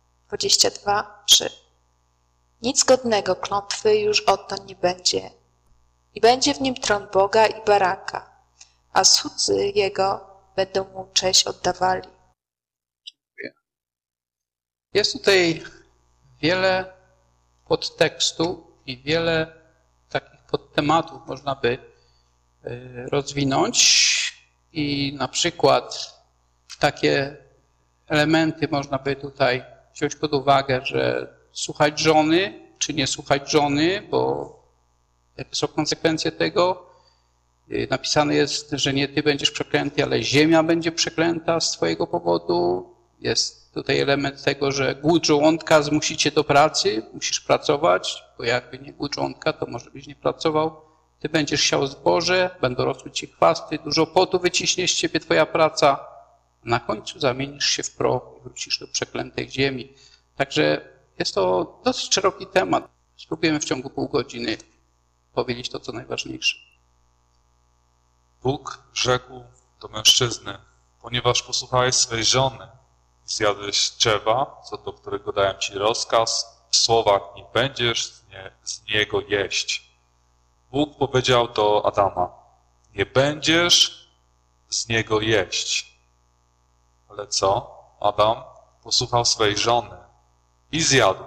N: 22:3. Nic godnego klątwy już odtąd nie będzie. I będzie w nim tron Boga i Baranka, a słudzy Jego będą mu cześć oddawali.
C: Jest tutaj wiele podtekstu i wiele takich podtematów można by rozwinąć i na przykład takie elementy można by tutaj wziąć pod uwagę, że słuchać żony, czy nie słuchać żony, bo jakie są konsekwencje tego. Napisane jest, że nie ty będziesz przeklęty, ale ziemia będzie przeklęta z twojego powodu. Jest tutaj element tego, że głód żołądka zmusi cię do pracy, musisz pracować, bo jakby nie głód żołądka, to może byś nie pracował. Ty będziesz siał zboże, będą rosły ci chwasty, dużo potu wyciśnie z ciebie twoja praca. Na końcu zamienisz się w proch i wrócisz do przeklętej ziemi. Także jest to dosyć szeroki temat. Spróbujemy w ciągu pół godziny powiedzieć to, co najważniejsze.
O: Bóg rzekł do mężczyzny: ponieważ posłuchałeś swej żony i zjadłeś drzewa, co do którego dałem ci rozkaz, w słowach nie będziesz z niego jeść. Bóg powiedział do Adama: nie będziesz z niego jeść. Ale co? Adam posłuchał swej żony i zjadł.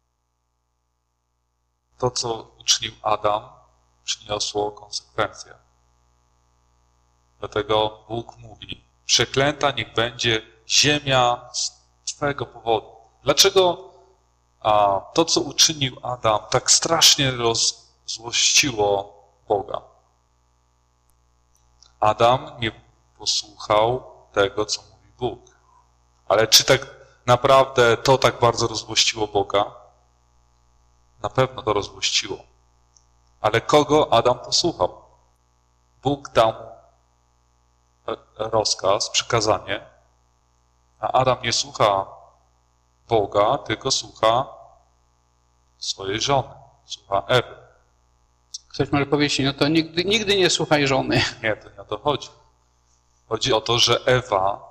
O: To, co uczynił Adam, przyniosło konsekwencje. Dlatego Bóg mówi: przeklęta niech będzie ziemia z twojego powodu. Dlaczego to, co uczynił Adam, tak strasznie rozzłościło Boga? Adam nie posłuchał tego, co mówi Bóg. Ale czy tak naprawdę to tak bardzo rozzłościło Boga? Na pewno to rozzłościło. Ale kogo Adam posłuchał? Bóg dał mu rozkaz, przykazanie, a Adam nie słucha Boga, tylko słucha swojej żony, słucha Ewy.
C: Ktoś może powiedzieć: no to nigdy nie słuchaj żony.
O: Nie, to nie o to chodzi. Chodzi o to, że Ewa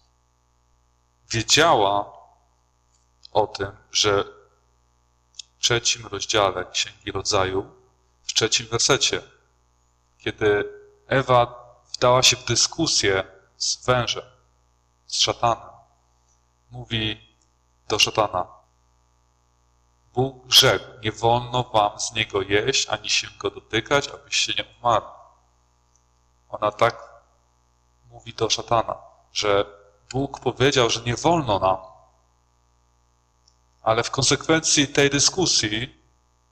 O: wiedziała o tym, że w 3 rozdziale Księgi Rodzaju, w 3 wersecie, kiedy Ewa wdała się w dyskusję z wężem, z szatanem, mówi do szatana: Bóg rzekł, nie wolno wam z niego jeść, ani się go dotykać, abyście nie umarli. Ona tak mówi do szatana, że Bóg powiedział, że nie wolno nam. Ale w konsekwencji tej dyskusji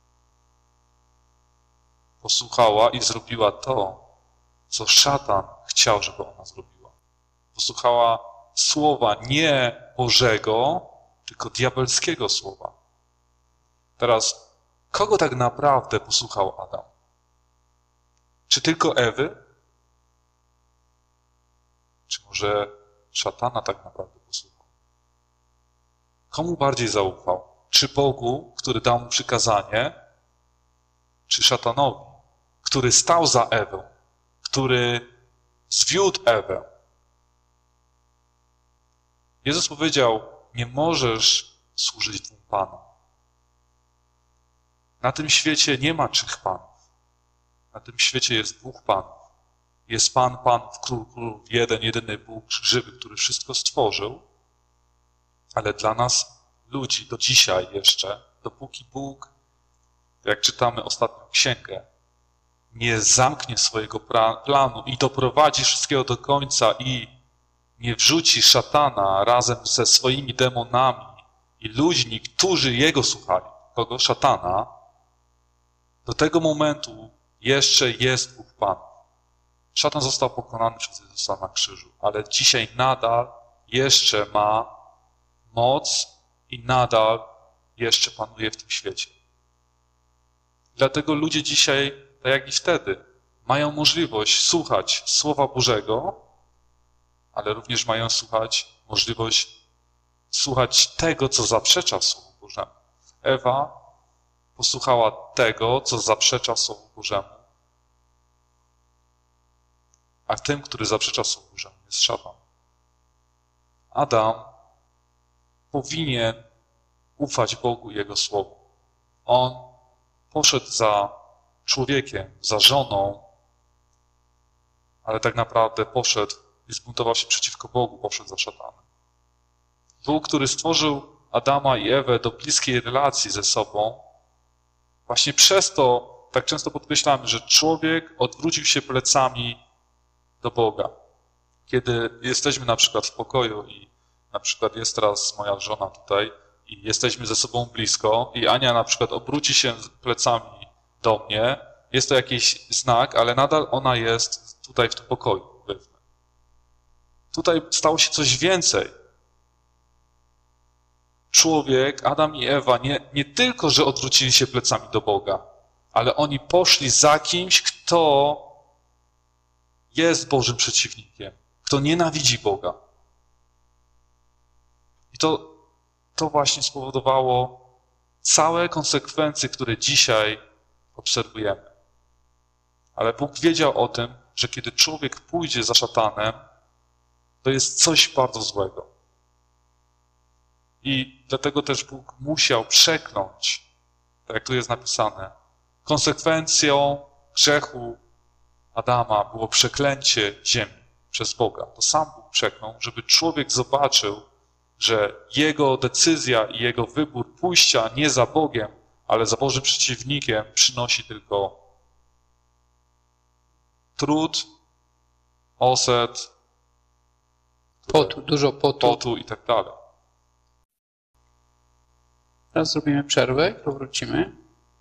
O: posłuchała i zrobiła to, co szatan chciał, żeby ona zrobiła. Posłuchała słowa nie Bożego, tylko diabelskiego słowa. Teraz, kogo tak naprawdę posłuchał Adam? Czy tylko Ewy? Czy może szatana tak naprawdę posłuchał? Komu bardziej zaufał? Czy Bogu, który dał mu przykazanie, czy szatanowi, który stał za Ewą, który zwiódł Ewę? Jezus powiedział: nie możesz służyć 2 panom. Na tym świecie nie ma 3 panów. Na tym świecie jest 2 panów. Jest Pan panów, Król królów, jeden, jedyny Bóg żywy, który wszystko stworzył. Ale dla nas, ludzi, do dzisiaj jeszcze, dopóki Bóg, jak czytamy ostatnią księgę, nie zamknie swojego planu i doprowadzi wszystkiego do końca i nie wrzuci szatana razem ze swoimi demonami i ludźmi, którzy jego słuchali, kogo? Szatana, do tego momentu jeszcze jest 2 panów. Szatan został pokonany przez Jezusa na krzyżu, ale dzisiaj nadal jeszcze ma moc i nadal jeszcze panuje w tym świecie. Dlatego ludzie dzisiaj, tak jak i wtedy, mają możliwość słuchać Słowa Bożego, ale również mają możliwość słuchać tego, co zaprzecza Słowu Bożemu. Ewa posłuchała tego, co zaprzecza Słowu Bożemu, a tym, który zaprzecza Słowu Bożemu, jest szatan. Adam powinien ufać Bogu i Jego Słowu. On poszedł za człowiekiem, za żoną, ale tak naprawdę poszedł i zbuntował się przeciwko Bogu, poszedł za szatanem. Bóg, który stworzył Adama i Ewę do bliskiej relacji ze sobą, właśnie przez to tak często podkreślamy, że człowiek odwrócił się plecami do Boga. Kiedy jesteśmy na przykład w pokoju i na przykład jest teraz moja żona tutaj i jesteśmy ze sobą blisko i Ania na przykład obróci się plecami do mnie, jest to jakiś znak, ale nadal ona jest tutaj w tym pokoju. Tutaj stało się coś więcej. człowiek, Adam i Ewa, nie tylko, że odwrócili się plecami do Boga, ale oni poszli za kimś, kto jest Bożym przeciwnikiem, kto nienawidzi Boga. I to właśnie spowodowało całe konsekwencje, które dzisiaj obserwujemy. Ale Bóg wiedział o tym, że kiedy człowiek pójdzie za szatanem, to jest coś bardzo złego. I dlatego też Bóg musiał przekląć, tak jak tu jest napisane, konsekwencją grzechu Adama było przeklęcie ziemi przez Boga. To sam Bóg przeklął, żeby człowiek zobaczył, że jego decyzja i jego wybór pójścia nie za Bogiem, ale za Bożym przeciwnikiem przynosi tylko trud, oset,
C: potu, dużo
O: potu i tak dalej.
C: Teraz zrobimy przerwę i powrócimy.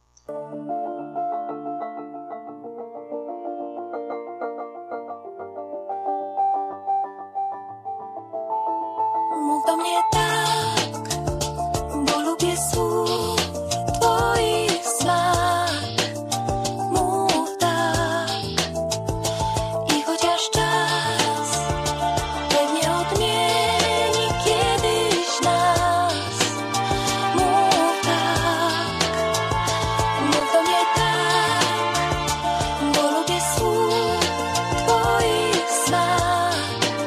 P: Mów do mnie tak, bo lubię słów Twoich smak. Mów tak i chociaż czas pewnie odmieni kiedyś nas. Mów tak, mów do mnie tak, bo lubię słów Twoich smak.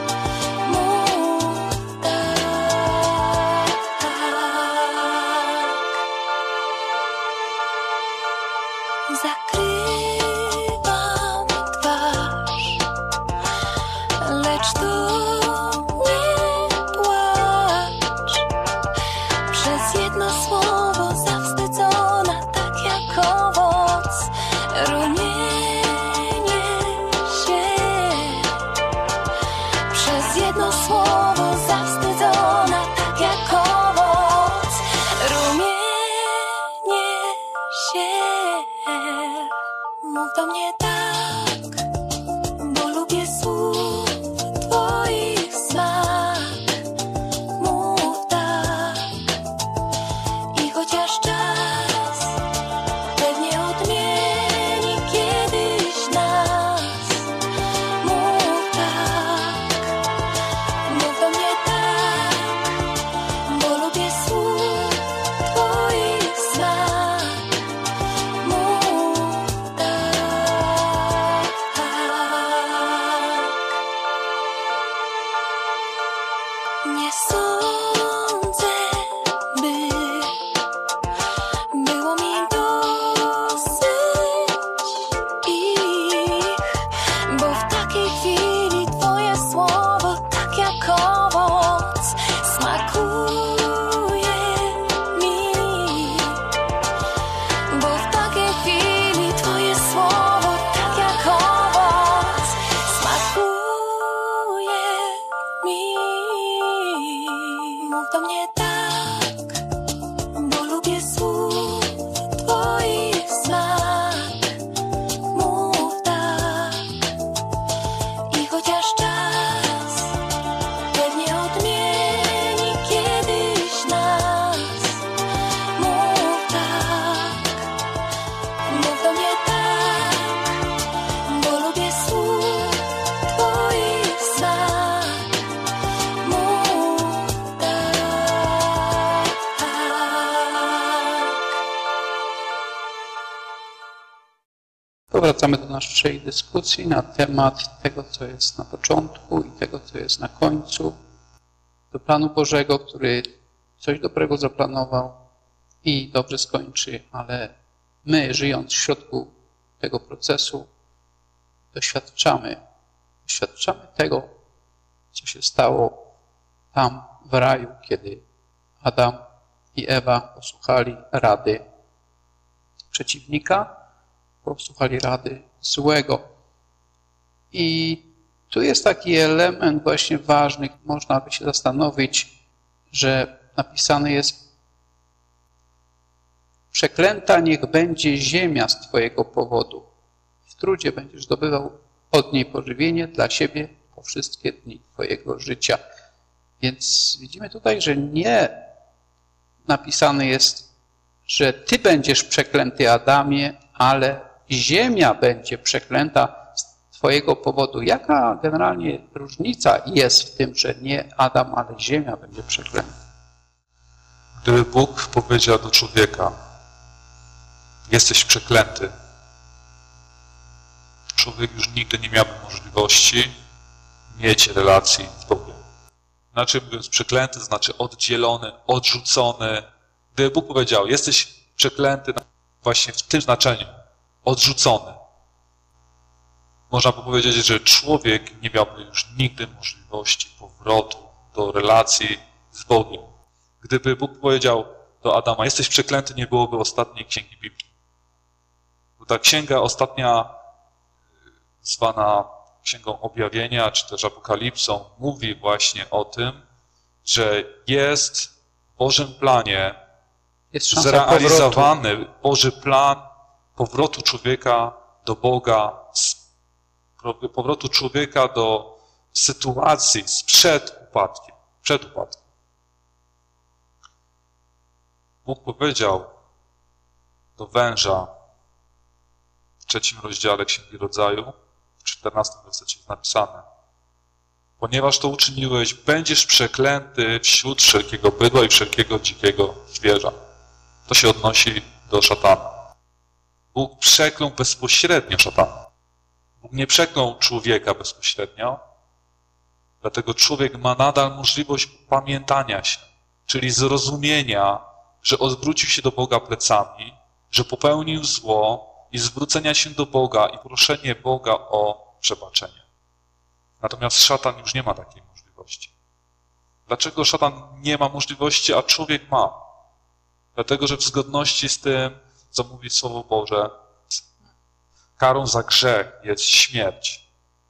P: Zakrywam twarz, lecz to nie płacz. Przez jedno słowo zawstydzona, tak jak owoc, rumienię się. Przez jedno słowo zawstydzona, tak jak owoc, rumienię się. Mów do mnie tak, bo lubię słów Twoich smak. Mów tak i chociaż czas pewnie odmieni kiedyś nas. Mów tak, mów do mnie tak, bo lubię słów Twoich smak. Nie sądzę, by było mi dosyć ich, bo w takiej chwili Twoje słowo, tak jak owoc, smakuje mi. Bo w takiej chwili Twoje słowo, tak jak owoc, smakuje mi. Mów do mnie tak, bo lubię słów Twoich smak. Mów tak i chociaż czas pewnie odmieni kiedyś nas. Mów tak, mów do mnie tak, bo lubię słów Twoich smak.
C: Powracamy do naszej dyskusji na temat tego, co jest na początku i tego, co jest na końcu. Do planu Bożego, który coś dobrego zaplanował i dobrze skończy, ale my, żyjąc w środku tego procesu, doświadczamy tego, co się stało tam w raju, kiedy Adam i Ewa posłuchali rady przeciwnika, posłuchali rady złego. I tu jest taki element właśnie ważny, można by się zastanowić, że napisane jest: przeklęta niech będzie ziemia z Twojego powodu. W trudzie będziesz zdobywał od niej pożywienie dla siebie po wszystkie dni Twojego życia. Więc widzimy tutaj, że nie napisane jest, że ty będziesz przeklęty, Adamie, ale ziemia będzie przeklęta z twojego powodu. Jaka generalnie różnica jest w tym, że nie Adam, ale ziemia będzie przeklęta?
O: Gdyby Bóg powiedział do człowieka, jesteś przeklęty, człowiek już nigdy nie miałby możliwości mieć relacji z Bogiem. Inaczej mówiąc, przeklęty to znaczy oddzielony, odrzucony. Gdyby Bóg powiedział, jesteś przeklęty właśnie w tym znaczeniu, odrzucony. Można by powiedzieć, że człowiek nie miałby już nigdy możliwości powrotu do relacji z Bogiem. Gdyby Bóg powiedział do Adama, jesteś przeklęty, nie byłoby ostatniej księgi Biblii. Bo ta księga ostatnia, zwana Księgą Objawienia, czy też Apokalipsą, mówi właśnie o tym, że jest w Bożym planie zrealizowany Boży plan powrotu człowieka do Boga, powrotu człowieka do sytuacji sprzed upadkiem. Przed upadkiem. Bóg powiedział do węża w 3 rozdziale Księgi Rodzaju, w 14 wersecie jest napisane: ponieważ to uczyniłeś, będziesz przeklęty wśród wszelkiego bydła i wszelkiego dzikiego zwierza. To się odnosi do szatana. Bóg przeklął bezpośrednio szatana. Bóg nie przeklął człowieka bezpośrednio, dlatego człowiek ma nadal możliwość upamiętania się, czyli zrozumienia, że odwrócił się do Boga plecami, że popełnił zło i zwrócenia się do Boga i proszenie Boga o przebaczenie. Natomiast szatan już nie ma takiej możliwości. Dlaczego szatan nie ma możliwości, a człowiek ma? Dlatego, że w zgodności z tym, co mówi Słowo Boże, karą za grzech jest śmierć.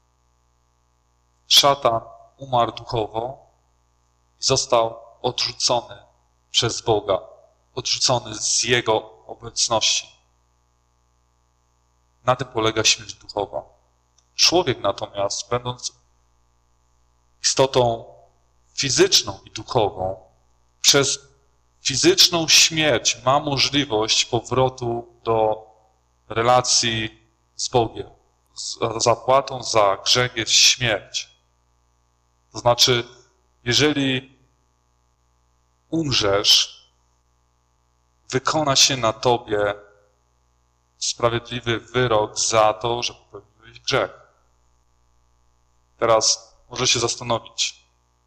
O: Szatan umarł duchowo i został odrzucony przez Boga, odrzucony z Jego obecności. Na tym polega śmierć duchowa. Człowiek natomiast, będąc istotą fizyczną i duchową, przez fizyczną śmierć ma możliwość powrotu do relacji z Bogiem. Zapłatą za grzech jest śmierć. To znaczy, jeżeli umrzesz, wykona się na tobie sprawiedliwy wyrok za to, że popełniłeś grzech. Teraz może się zastanowić.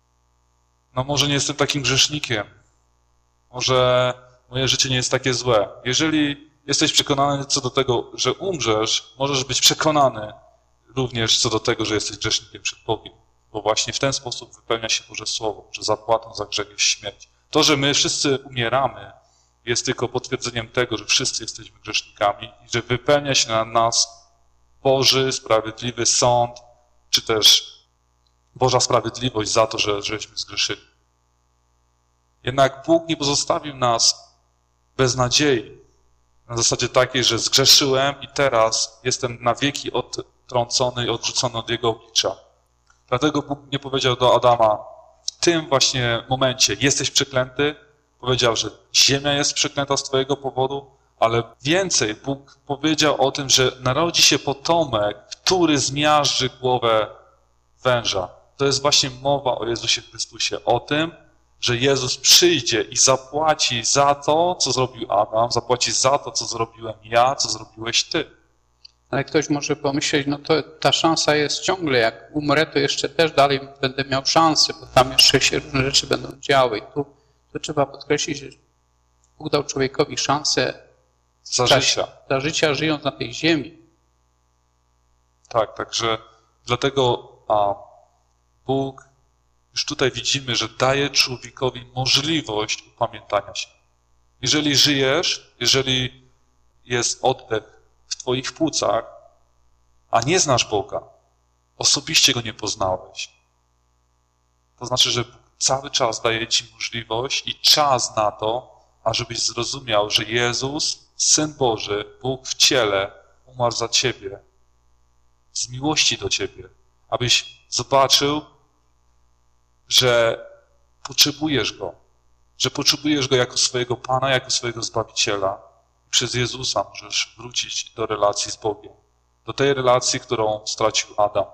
O: No może nie jestem takim grzesznikiem. Może moje życie nie jest takie złe. Jeżeli jesteś przekonany co do tego, że umrzesz, możesz być przekonany również co do tego, że jesteś grzesznikiem przed Bogiem. Bo właśnie w ten sposób wypełnia się Boże Słowo, że zapłatą za grzech jest śmierć. To, że my wszyscy umieramy, jest tylko potwierdzeniem tego, że wszyscy jesteśmy grzesznikami i że wypełnia się na nas Boży, sprawiedliwy sąd, czy też Boża sprawiedliwość za to, żeśmy zgrzeszyli. Jednak Bóg nie pozostawił nas bez nadziei. Na zasadzie takiej, że zgrzeszyłem i teraz jestem na wieki odtrącony i odrzucony od Jego oblicza. Dlatego Bóg nie powiedział do Adama w tym właśnie momencie: jesteś przeklęty. Powiedział, że ziemia jest przeklęta z twojego powodu, ale więcej, Bóg powiedział o tym, że narodzi się potomek, który zmiażdży głowę węża. To jest właśnie mowa o Jezusie Chrystusie, o tym, że Jezus przyjdzie i zapłaci za to, co zrobił Adam, zapłaci za to, co zrobiłem ja, co zrobiłeś ty.
C: Ale ktoś może pomyśleć, no to ta szansa jest ciągle, jak umrę, to jeszcze też dalej będę miał szansę, bo tam jeszcze się różne rzeczy będą działy. I tu trzeba podkreślić, że Bóg dał człowiekowi szansę za życia, żyjąc na tej ziemi.
O: Tak, także dlatego Bóg, już tutaj widzimy, że daje człowiekowi możliwość upamiętania się. Jeżeli żyjesz, jeżeli jest oddech w twoich płucach, a nie znasz Boga, osobiście Go nie poznałeś, to znaczy, że Bóg cały czas daje ci możliwość i czas na to, ażebyś zrozumiał, że Jezus, Syn Boży, Bóg w ciele, umarł za ciebie, z miłości do ciebie, abyś zobaczył, że potrzebujesz Go, że potrzebujesz Go jako swojego Pana, jako swojego Zbawiciela. Przez Jezusa możesz wrócić do relacji z Bogiem. Do tej relacji, którą stracił Adam.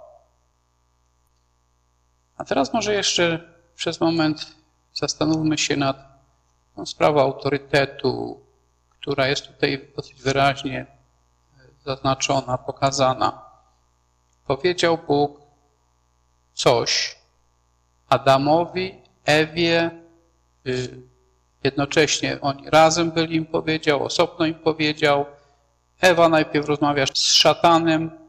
C: A teraz może jeszcze przez moment zastanówmy się nad tą sprawą autorytetu, która jest tutaj dosyć wyraźnie zaznaczona, pokazana. Powiedział Bóg coś Adamowi, Ewie, jednocześnie oni razem byli, im powiedział, osobno im powiedział. Ewa najpierw rozmawia z szatanem,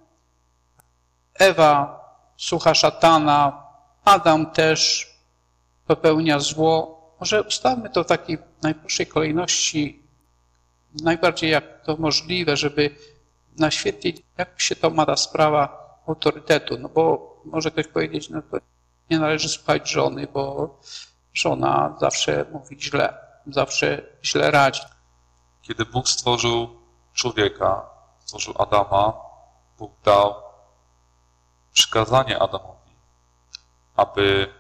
C: Ewa słucha szatana, Adam też popełnia zło. Może ustawmy to w takiej najprostszej kolejności, najbardziej jak to możliwe, żeby naświetlić, jak się to ma ta sprawa autorytetu. No bo może ktoś powiedzieć, no to nie należy słuchać żony, bo żona zawsze mówi źle, zawsze źle radzi.
O: Kiedy Bóg stworzył człowieka, stworzył Adama, Bóg dał przykazanie Adamowi, aby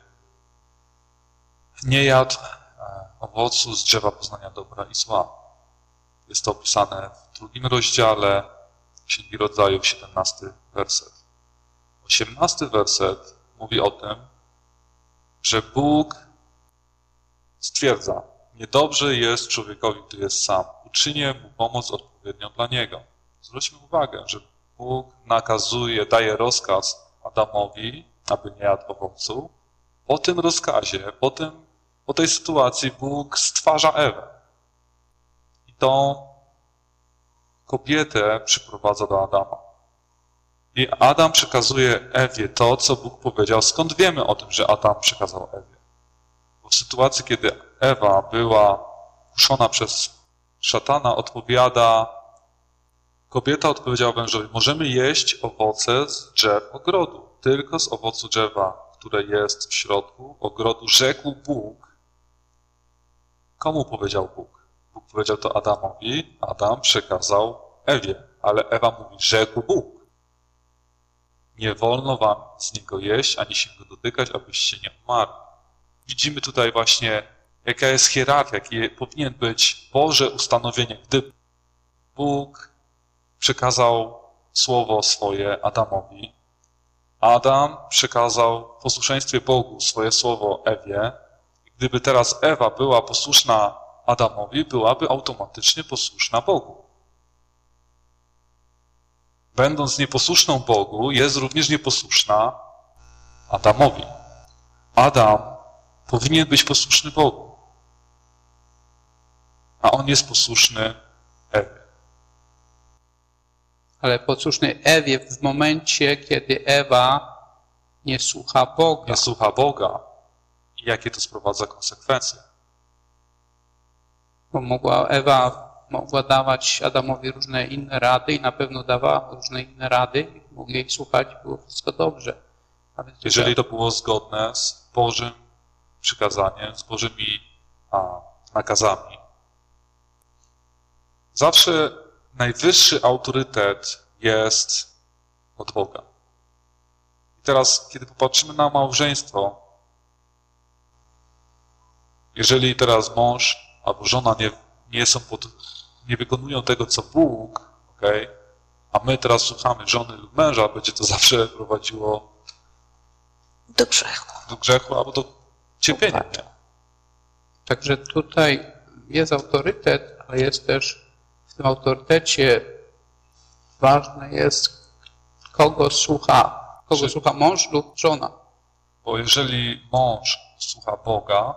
O: nie jadł owocu z drzewa poznania dobra i zła. Jest to opisane w 2 rozdziale Księgi Rodzaju, 17 werset. 18 werset mówi o tym, że Bóg stwierdza, niedobrze jest człowiekowi, gdy jest sam. Uczynię mu pomoc odpowiednią dla niego. Zwróćmy uwagę, że Bóg nakazuje, daje rozkaz Adamowi, aby nie jadł owocu. Po tym rozkazie, po tej sytuacji Bóg stwarza Ewę. I tą kobietę przyprowadza do Adama. I Adam przekazuje Ewie to, co Bóg powiedział. Skąd wiemy o tym, że Adam przekazał Ewie? Bo w sytuacji, kiedy Ewa była kuszona przez szatana, kobieta odpowiedziała wężowi, możemy jeść owoce z drzew ogrodu, tylko z owocu drzewa, które jest w środku ogrodu, rzekł Bóg. Komu powiedział Bóg? Bóg powiedział to Adamowi, Adam przekazał Ewie, ale Ewa mówi, rzekł Bóg. Nie wolno wam z niego jeść, ani się go dotykać, abyście nie umarli. Widzimy tutaj właśnie, jaka jest hierarchia, jaki powinien być Boże ustanowienie. Gdy Bóg przekazał słowo swoje Adamowi, Adam przekazał w posłuszeństwie Bogu swoje słowo Ewie. Gdyby teraz Ewa była posłuszna Adamowi, byłaby automatycznie posłuszna Bogu. Będąc nieposłuszną Bogu, jest również nieposłuszna Adamowi. Adam powinien być posłuszny Bogu, a on jest posłuszny Ewie.
C: Ale posłuszny Ewie w momencie, kiedy Ewa nie słucha Boga.
O: Nie słucha Boga. I jakie to sprowadza konsekwencje?
C: Bo Ewa mogła dawać Adamowi różne inne rady i na pewno dawała różne inne rady. Mógł jej słuchać, było wszystko dobrze.
O: Jeżeli to było zgodne z Bożym przykazaniem, z Bożymi nakazami. Zawsze najwyższy autorytet jest od Boga. I teraz, kiedy popatrzymy na małżeństwo, jeżeli teraz mąż albo żona nie wykonują tego, co Bóg, a my teraz słuchamy żony lub męża, będzie to zawsze prowadziło do grzechu albo do cierpienia.
C: Także tutaj jest autorytet, ale jest też w tym autorytecie ważne jest, kogo słucha mąż lub żona.
O: Bo jeżeli mąż słucha Boga,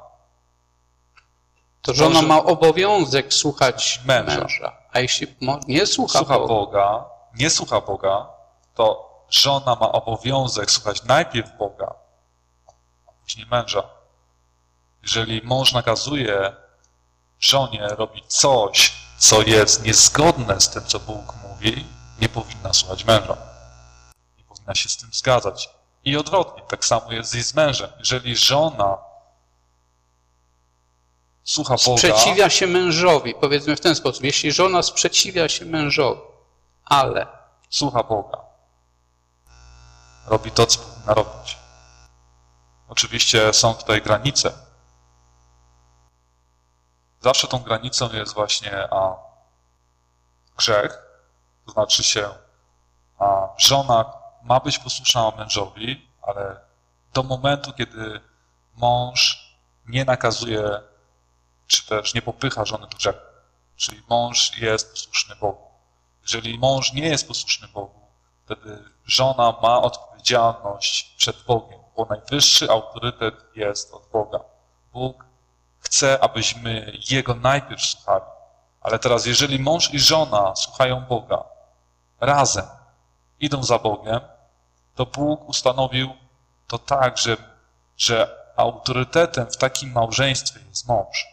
C: to żona ma obowiązek słuchać męża. A jeśli mąż nie słucha
O: Boga, nie słucha Boga, to żona ma obowiązek słuchać najpierw Boga, a później męża. Jeżeli mąż nakazuje żonie robić coś, co jest niezgodne z tym, co Bóg mówi, nie powinna słuchać męża. Nie powinna się z tym zgadzać. I odwrotnie, tak samo jest i z mężem. Jeżeli żona słucha Boga,
C: sprzeciwia się mężowi, powiedzmy w ten sposób, jeśli żona sprzeciwia się mężowi, ale
O: słucha Boga, robi to, co powinna robić. Oczywiście są tutaj granice. zawsze tą granicą jest właśnie grzech, to znaczy się żona ma być posłuszna mężowi, ale do momentu, kiedy mąż nie nakazuje, czy też nie popycha żony do grzechu. Czyli mąż jest posłuszny Bogu. Jeżeli mąż nie jest posłuszny Bogu, wtedy żona ma odpowiedzialność przed Bogiem, bo najwyższy autorytet jest od Boga. Bóg chce, abyśmy Jego najpierw słuchali. Ale teraz, jeżeli mąż i żona słuchają Boga razem, idą za Bogiem, to Bóg ustanowił to tak, że autorytetem w takim małżeństwie jest mąż.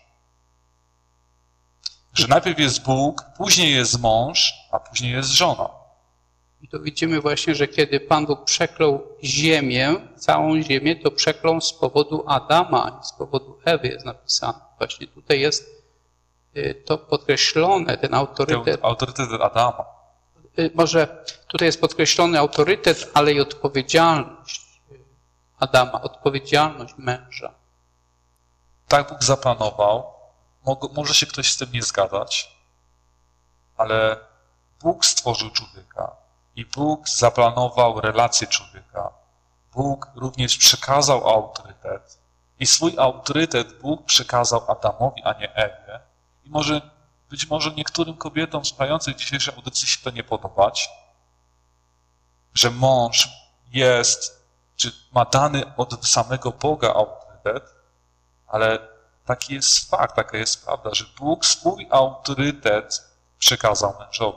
O: Że najpierw jest Bóg, później jest mąż, a później jest żona.
C: I to widzimy właśnie, że kiedy Pan Bóg przeklął ziemię, całą ziemię, to przeklął z powodu Adama, z powodu Ewy jest napisane. Właśnie tutaj jest to podkreślone, ten autorytet.
O: Autorytet Adama.
C: Może tutaj jest podkreślony autorytet, ale i odpowiedzialność Adama, odpowiedzialność męża.
O: Tak Bóg zaplanował. Może się ktoś z tym nie zgadzać, ale Bóg stworzył człowieka i Bóg zaplanował relacje człowieka. Bóg również przekazał autorytet i swój autorytet Bóg przekazał Adamowi, a nie Ewie. I być może niektórym kobietom słuchających dzisiejszej audycji się to nie podobać, że mąż jest, czy ma dany od samego Boga autorytet, ale taki jest fakt, taka jest prawda, że Bóg swój autorytet przekazał mężowi.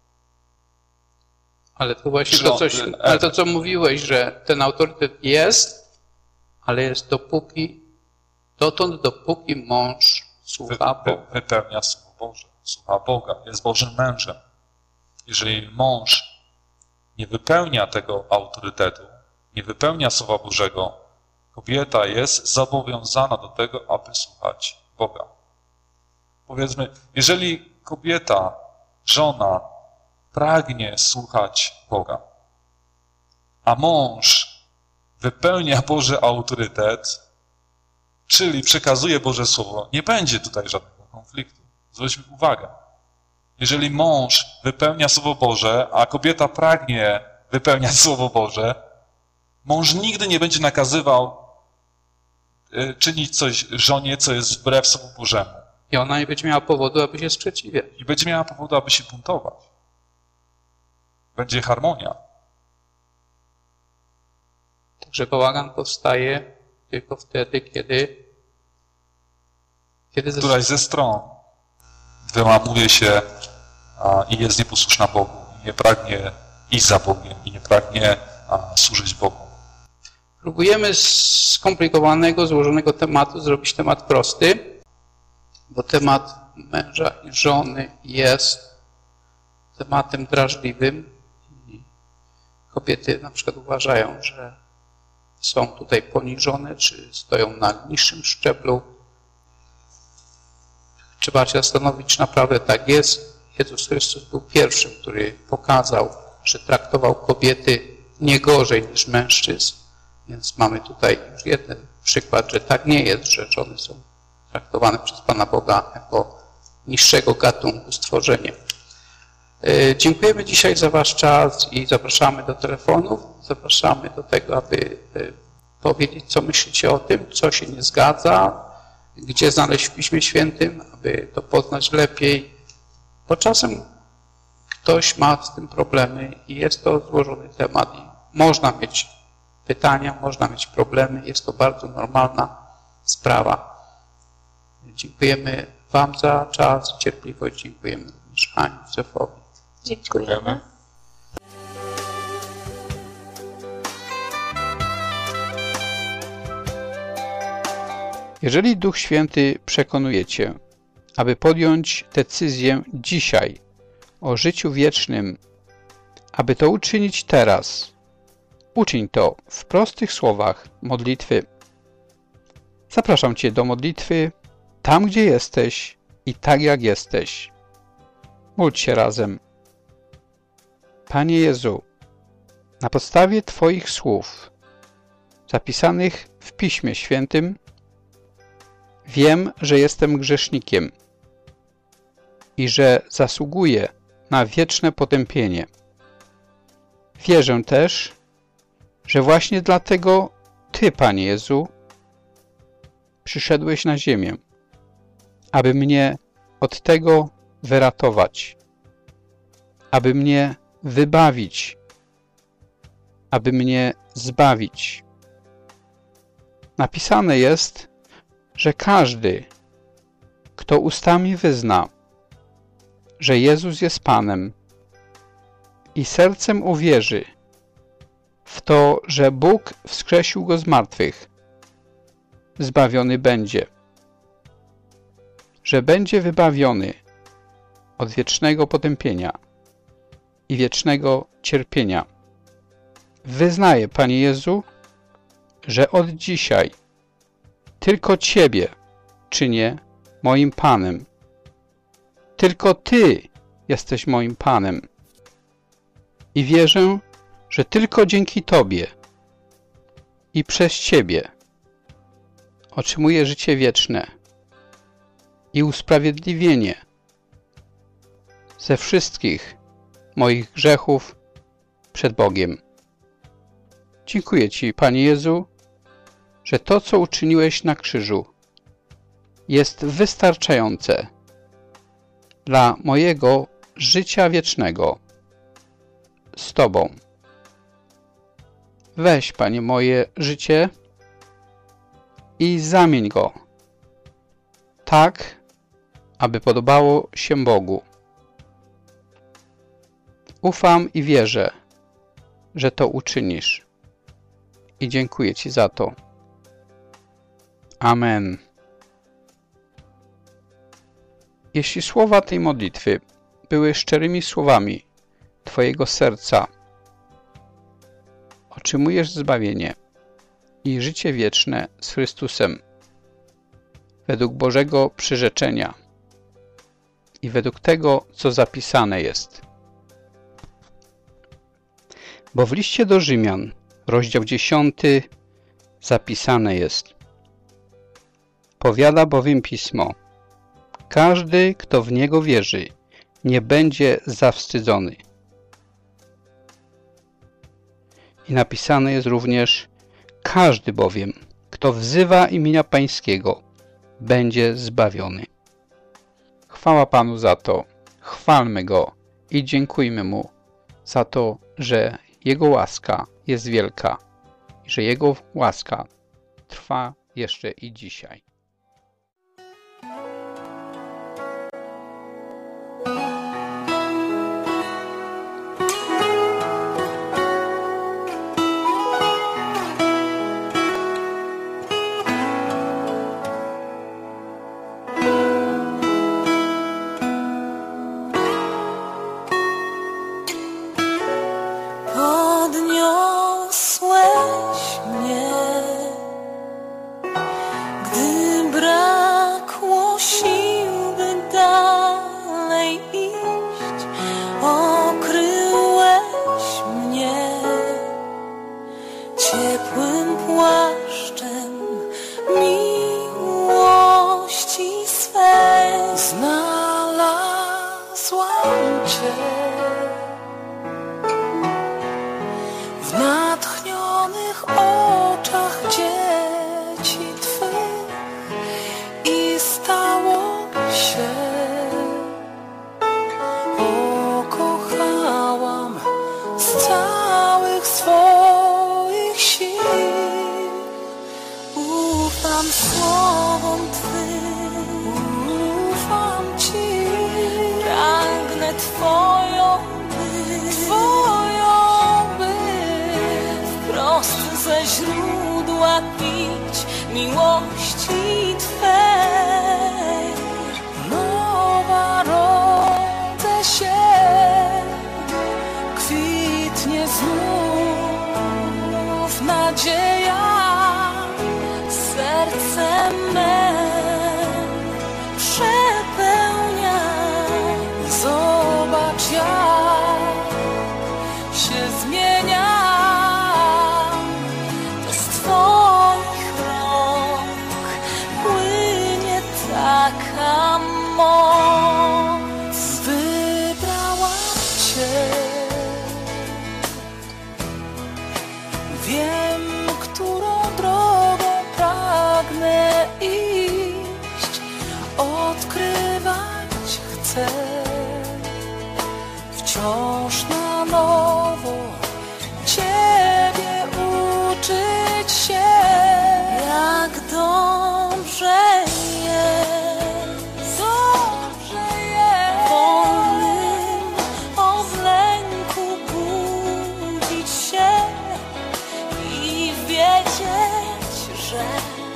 C: Ale to właśnie to, co mówiłeś, że ten autorytet jest, ale jest dotąd, dopóki mąż słucha Boga.
O: Wypełnia Słowo Boże, słucha Boga, jest Bożym mężem. Jeżeli mąż nie wypełnia tego autorytetu, nie wypełnia Słowa Bożego, kobieta jest zobowiązana do tego, aby słuchać Boga. Powiedzmy, jeżeli kobieta, żona pragnie słuchać Boga, a mąż wypełnia Boży autorytet, czyli przekazuje Boże Słowo, nie będzie tutaj żadnego konfliktu. Zwróćmy uwagę. Jeżeli mąż wypełnia Słowo Boże, a kobieta pragnie wypełniać Słowo Boże, mąż nigdy nie będzie nakazywał czynić coś żonie, co jest wbrew Słowu Bożemu.
C: I ona nie będzie miała powodu, aby się sprzeciwiać.
O: I będzie miała powodu, aby się buntować. Będzie harmonia.
C: Także bałagan powstaje tylko wtedy, kiedy
O: któraś ze stron wyłamuje się i jest nieposłuszna Bogu, i nie pragnie iść za Bogiem, i nie pragnie służyć Bogu.
C: Próbujemy z skomplikowanego, złożonego tematu zrobić temat prosty, bo temat męża i żony jest tematem drażliwym. I kobiety na przykład uważają, że są tutaj poniżone, czy stoją na niższym szczeblu. Trzeba się zastanowić, czy naprawdę tak jest. Jezus Chrystus był pierwszym, który pokazał, że traktował kobiety nie gorzej niż mężczyzn. Więc mamy tutaj już jeden przykład, że tak nie jest, że żony są traktowane przez Pana Boga jako niższego gatunku stworzenia. Dziękujemy dzisiaj za Wasz czas i zapraszamy do telefonów. Zapraszamy do tego, aby powiedzieć, co myślicie o tym, co się nie zgadza, gdzie znaleźć w Piśmie Świętym, aby to poznać lepiej. Bo czasem ktoś ma z tym problemy i jest to złożony temat i można mieć pytania, można mieć problemy. Jest to bardzo normalna sprawa. Dziękujemy Wam za czas i cierpliwość. Dziękujemy również Ani Józefowi.
N: Dziękujemy.
C: Jeżeli Duch Święty przekonuje Cię, aby podjąć decyzję dzisiaj o życiu wiecznym, aby to uczynić teraz, uczyń to w prostych słowach modlitwy. Zapraszam Cię do modlitwy tam, gdzie jesteś i tak, jak jesteś. Módl się razem. Panie Jezu, na podstawie Twoich słów zapisanych w Piśmie Świętym wiem, że jestem grzesznikiem i że zasługuje na wieczne potępienie. Wierzę też, że właśnie dlatego Ty, Panie Jezu, przyszedłeś na ziemię, aby mnie od tego wyratować, aby mnie wybawić, aby mnie zbawić. Napisane jest, że każdy, kto ustami wyzna, że Jezus jest Panem i sercem uwierzy w to, że Bóg wskrzesił Go z martwych, zbawiony będzie, że będzie wybawiony od wiecznego potępienia i wiecznego cierpienia. Wyznaję, Panie Jezu, że od dzisiaj tylko Ciebie czynię moim Panem. Tylko Ty jesteś moim Panem. I wierzę, że tylko dzięki Tobie i przez Ciebie otrzymuję życie wieczne i usprawiedliwienie ze wszystkich moich grzechów przed Bogiem. Dziękuję Ci, Panie Jezu, że to, co uczyniłeś na krzyżu, jest wystarczające dla mojego życia wiecznego z Tobą. Weź, Panie, moje życie i zamień go tak, aby podobało się Bogu. Ufam i wierzę, że to uczynisz. I dziękuję Ci za to. Amen. Jeśli słowa tej modlitwy były szczerymi słowami Twojego serca, otrzymujesz zbawienie i życie wieczne z Chrystusem według Bożego przyrzeczenia i według tego, co zapisane jest. Bo w liście do Rzymian, rozdział 10, zapisane jest: powiada bowiem Pismo: każdy, kto w Niego wierzy, nie będzie zawstydzony. I napisane jest również: każdy bowiem, kto wzywa imienia Pańskiego, będzie zbawiony. Chwała Panu za to, chwalmy Go i dziękujmy Mu za to, że Jego łaska jest wielka i że Jego łaska trwa jeszcze i dzisiaj.
P: Podniosłeś mnie, gdy brakło sił, by dalej iść. Okryłeś mnie ciepłym płaszczem miłości swej. Znalazłam Cię w natchnionych oczach dzieci Twych i stało się. Pokochałam z całych swoich sił. Ufam słowom Twym, ufam Ci, pragnę Twoją być, wprost ze źródła pić miłości Twej. Nowa rodzę się, kwitnie znów nadzieja, serce me przepełnia. Zobacz, jak się zmienia. Taka moc chcę wciąż na nowo Ciebie uczyć się, jak dobrze jest, wolnym od lęku budzić się i wiedzieć, że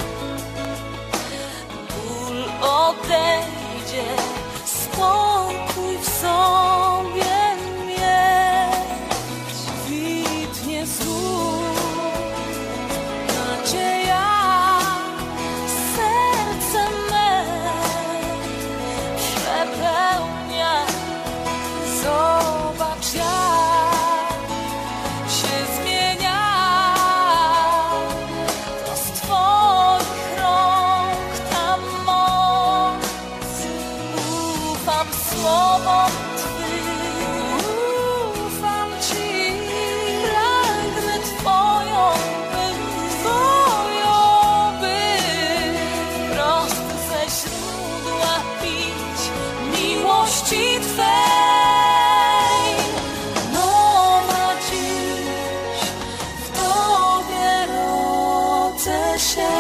P: ból odejdzie, spokój w sobie mieć, kwitnie znów nadzieja, serce me przepełnia. Zobacz, jak się zmienia, to z Twoich rąk ta moc. Ufam słowom Twym, ufam Ci, pragnę Twoją być, prosto ze źródła pić miłości Twej. Nowa dziś w Tobie rodzę się.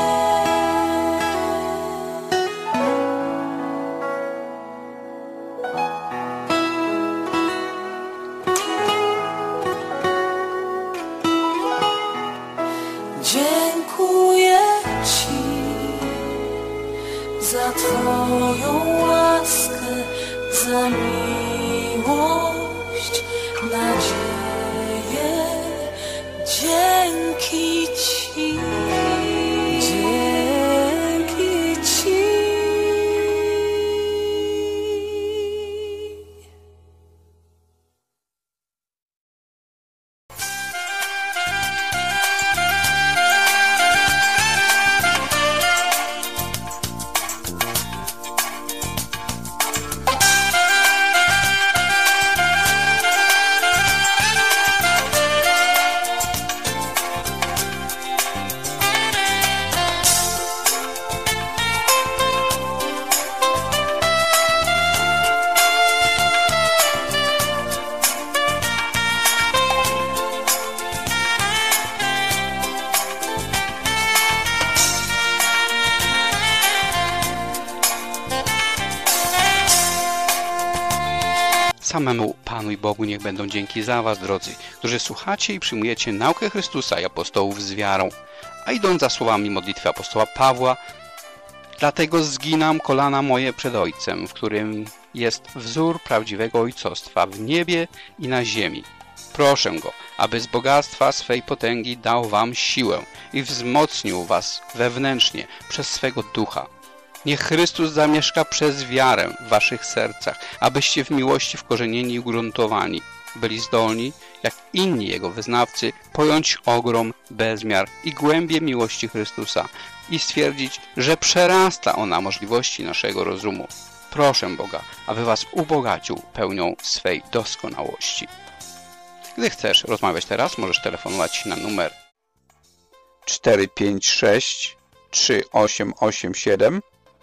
P: Dziękuję Ci za Twoją łaskę, za miłość, nadzieję. Dzięki Ci, dzięki Ci.
C: Samemu Panu i Bogu niech będą dzięki za was, drodzy, którzy słuchacie i przyjmujecie naukę Chrystusa i apostołów z wiarą, a idąc za słowami modlitwy apostoła Pawła, dlatego zginam kolana moje przed Ojcem, w którym jest wzór prawdziwego ojcostwa w niebie i na ziemi. Proszę Go, aby z bogactwa swej potęgi dał wam siłę i wzmocnił was wewnętrznie przez swego ducha. Niech Chrystus zamieszka przez wiarę w waszych sercach, abyście w miłości wkorzenieni i ugruntowani byli zdolni, jak inni Jego wyznawcy, pojąć ogrom, bezmiar i głębię miłości Chrystusa i stwierdzić, że przerasta ona możliwości naszego rozumu. Proszę Boga, aby was ubogacił pełnią swej doskonałości. Gdy chcesz rozmawiać teraz, możesz telefonować na numer 456 3887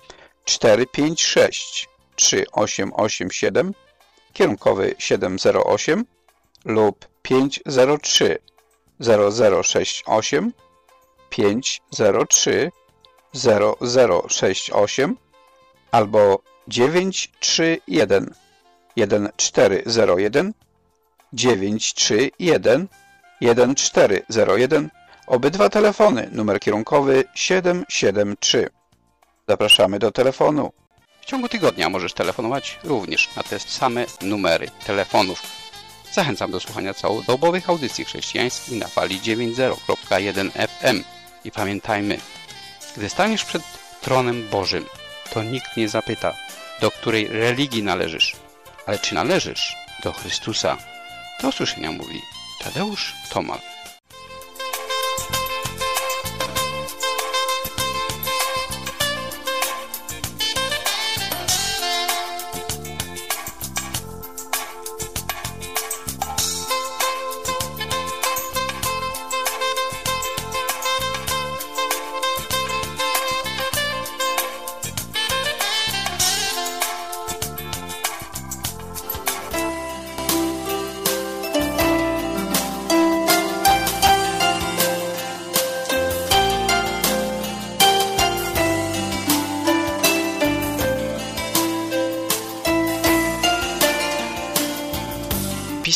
C: 456 3887, kierunkowy 708 lub 503 0068 503 0068 albo 931 1401 931 1401. Obydwa telefony, numer kierunkowy 773. Zapraszamy do telefonu. W ciągu tygodnia możesz telefonować również na te same numery telefonów. Zachęcam do słuchania całodobowych audycji chrześcijańskich na fali 90.1 FM. I pamiętajmy, gdy staniesz przed tronem Bożym, to nikt nie zapyta, do której religii należysz, ale czy należysz do Chrystusa. Do usłyszenia, mówi Tadeusz Tomal.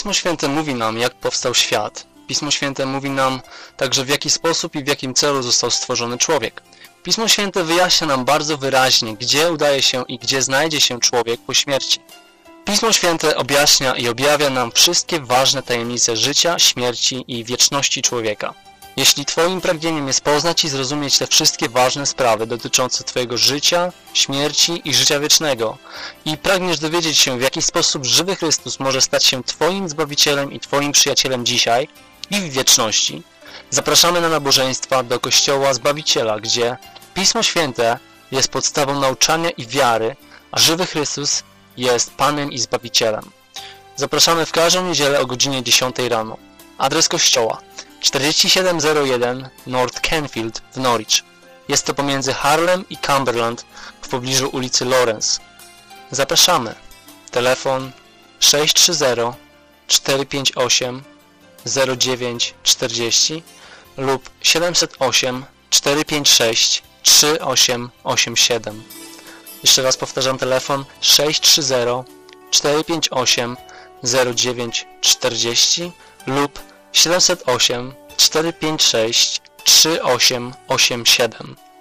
Q: Pismo Święte mówi nam, jak powstał świat. Pismo Święte mówi nam także, w jaki sposób i w jakim celu został stworzony człowiek. Pismo Święte wyjaśnia nam bardzo wyraźnie, gdzie udaje się i gdzie znajdzie się człowiek po śmierci. Pismo Święte objaśnia i objawia nam wszystkie ważne tajemnice życia, śmierci i wieczności człowieka. Jeśli Twoim pragnieniem jest poznać i zrozumieć te wszystkie ważne sprawy dotyczące Twojego życia, śmierci i życia wiecznego i pragniesz dowiedzieć się, w jaki sposób żywy Chrystus może stać się Twoim Zbawicielem i Twoim przyjacielem dzisiaj i w wieczności, zapraszamy na nabożeństwa do Kościoła Zbawiciela, gdzie Pismo Święte jest podstawą nauczania i wiary, a żywy Chrystus jest Panem i Zbawicielem. Zapraszamy w każdą niedzielę o godzinie 10 rano. Adres kościoła: 4701 North Canfield w Norwich. Jest to pomiędzy Harlem i Cumberland w pobliżu ulicy Lawrence. Zapraszamy. Telefon 630 458 0940 lub 708 456 3887. Jeszcze raz powtarzam, telefon 630 458 0940 lub 708 456 3887.